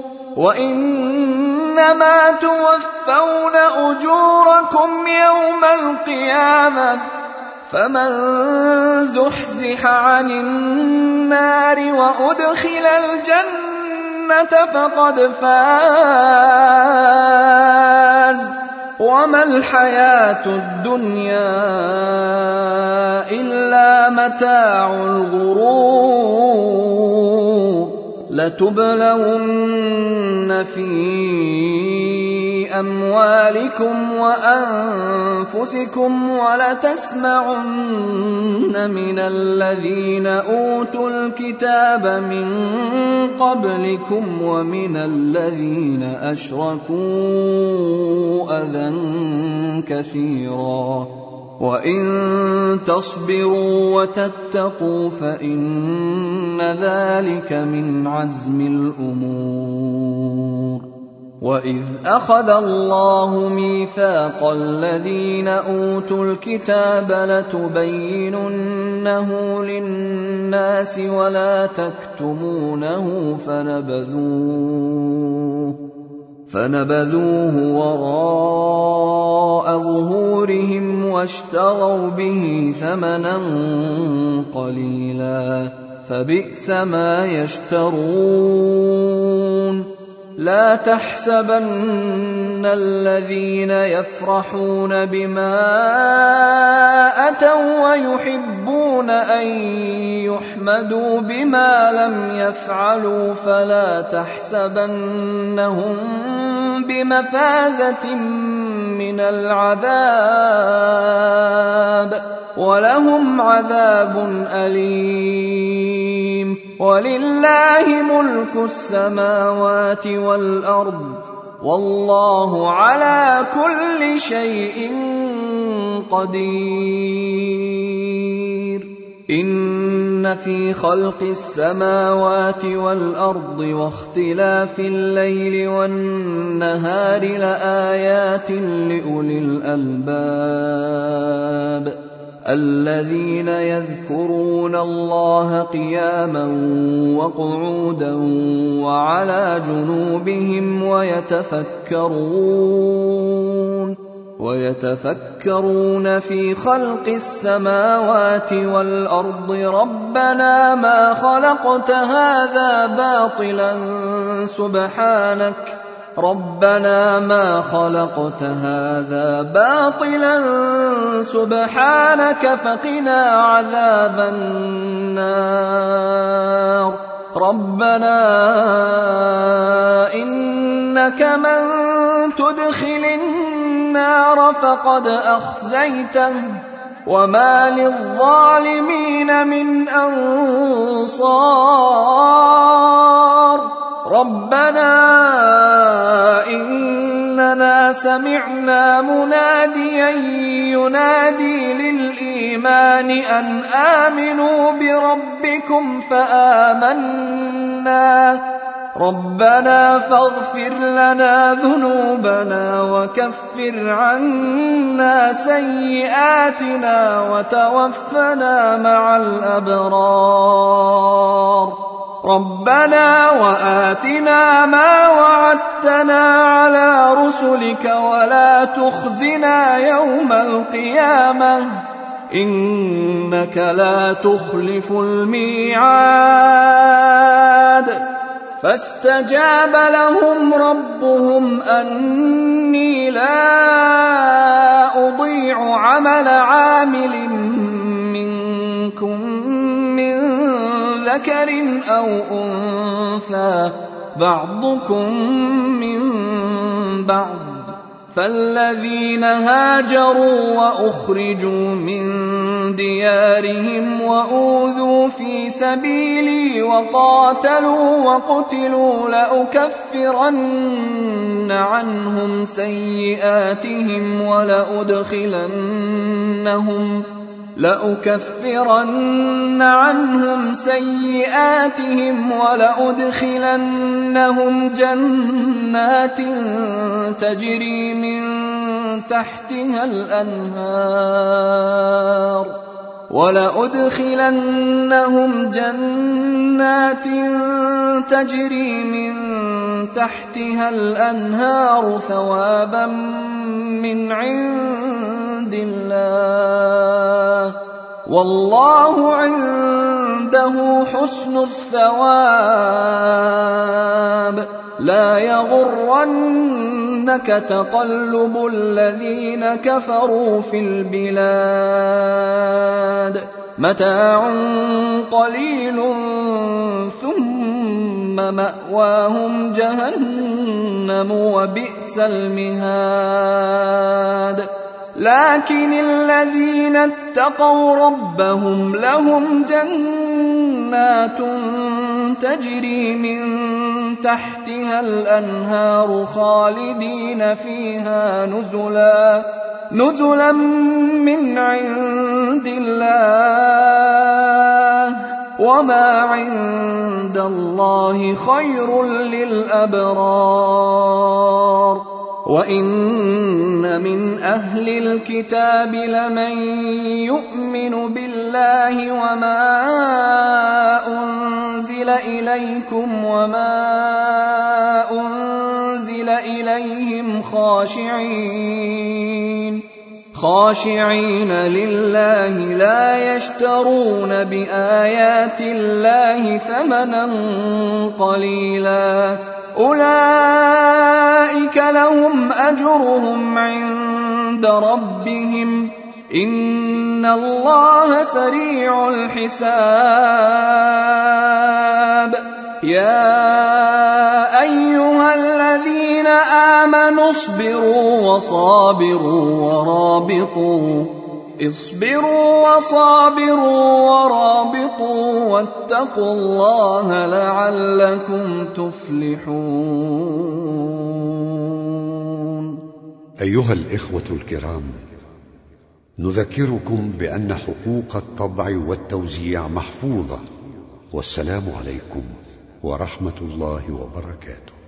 وإنما توفون أجوركم يوم القيامة فمن زحزح عن النار وأدخل الجنة فقد فاز وما الحياة الدنيا إلا متاع الغرور لتبلون في أموالكم وأنفسكم ولتسمعن من الذين أوتوا الكتاب من قبلكم ومن الذين أشركوا أذى كثيرا وإن تصبروا وتتقوا فإن ذلك من عزم الأمور. وإذ أخذ الله ميثاق الذين أوتوا الكتاب لتبيننه للناس ولا تكتمونه فنبذوه فنبذوه وراء ظهورهم واشتروا به ثمنا قليلا فبئس ما يشترون. لا تحسبن الذين يفرحون بما أتوا ويحبون أن يحمدوا بما لم يفعلوا فلا تحسبنهم بمفازة من العذاب ولهم عذاب أليم. ولله ملك السماوات والأرض والله على كل شيء قدير. إن في خلق السماوات والأرض واختلاف الليل والنهار لآيات لأولي الألباب الذين يذكرون الله قياما وقعودا وعلى جنوبهم ويتفكرون ويتفكرون في خلق السماوات والأرض ربنا ما خلقت هذا باطلا سبحانك ربنا ما خلقت هذا باطلا سبحانك فقنا عذاب النار ربنا إنك من تدخل النار فقد أخزيته وما للظالمين من أنصار ربنا إننا سمعنا مناديا ينادي للإيمان أن آمنوا بربكم فآمنا ربنا فاغفر لنا ذنوبنا وكفر عنا سيئاتنا وتوفنا مع الأبرار ربنا وآتنا ما وعدتنا على رسلك ولا تخزنا يوم القيامة إنك لا تخلف الميعاد فاستجاب لهم ربهم أني لا أضيع عمل عامل منكم من ذكر أو أنثى بعضكم من بعض فالذين هاجروا وأخرجوا من ديارهم وأوذوا في سبيلي وقاتلوا وقتلوا لأكفرن عنهم سيئاتهم ولأدخلنهم لأكفرن عنهم سيئاتهم ولأدخلنهم جنات تجري من تحتها الأنهار ولأدخلنهم جنات تجري من تحتها الأنهار ثوابا من عند الله والله عنده حسن الثواب لا يغرنك تقلب الذين كفروا في البلاد متاع قليل ثم مأواهم جهنم وبئس المهاد لكن الذين اتقوا ربهم لهم جنات تجري من تحتها الأنهار خالدين فيها نزلا نزلا من عند الله وما عند الله خير للأبرار وإن من أهل الكتاب لمن يؤمن بالله وما أنزل إليكم وما أنزل إليهم خاشعين خاشعين لله لا يشترون بآيات الله ثمنا قليلا أولئك لهم أجرهم عند ربهم إن الله سريع الحساب يا أيها الذين آمنوا اصبروا وصابروا ورابطوا اصبروا وصابروا ورابطوا واتقوا الله لعلكم تفلحون. أيها الإخوة الكرام، نذكركم بأن حقوق الطبع والتوزيع محفوظة، والسلام عليكم ورحمة الله وبركاته.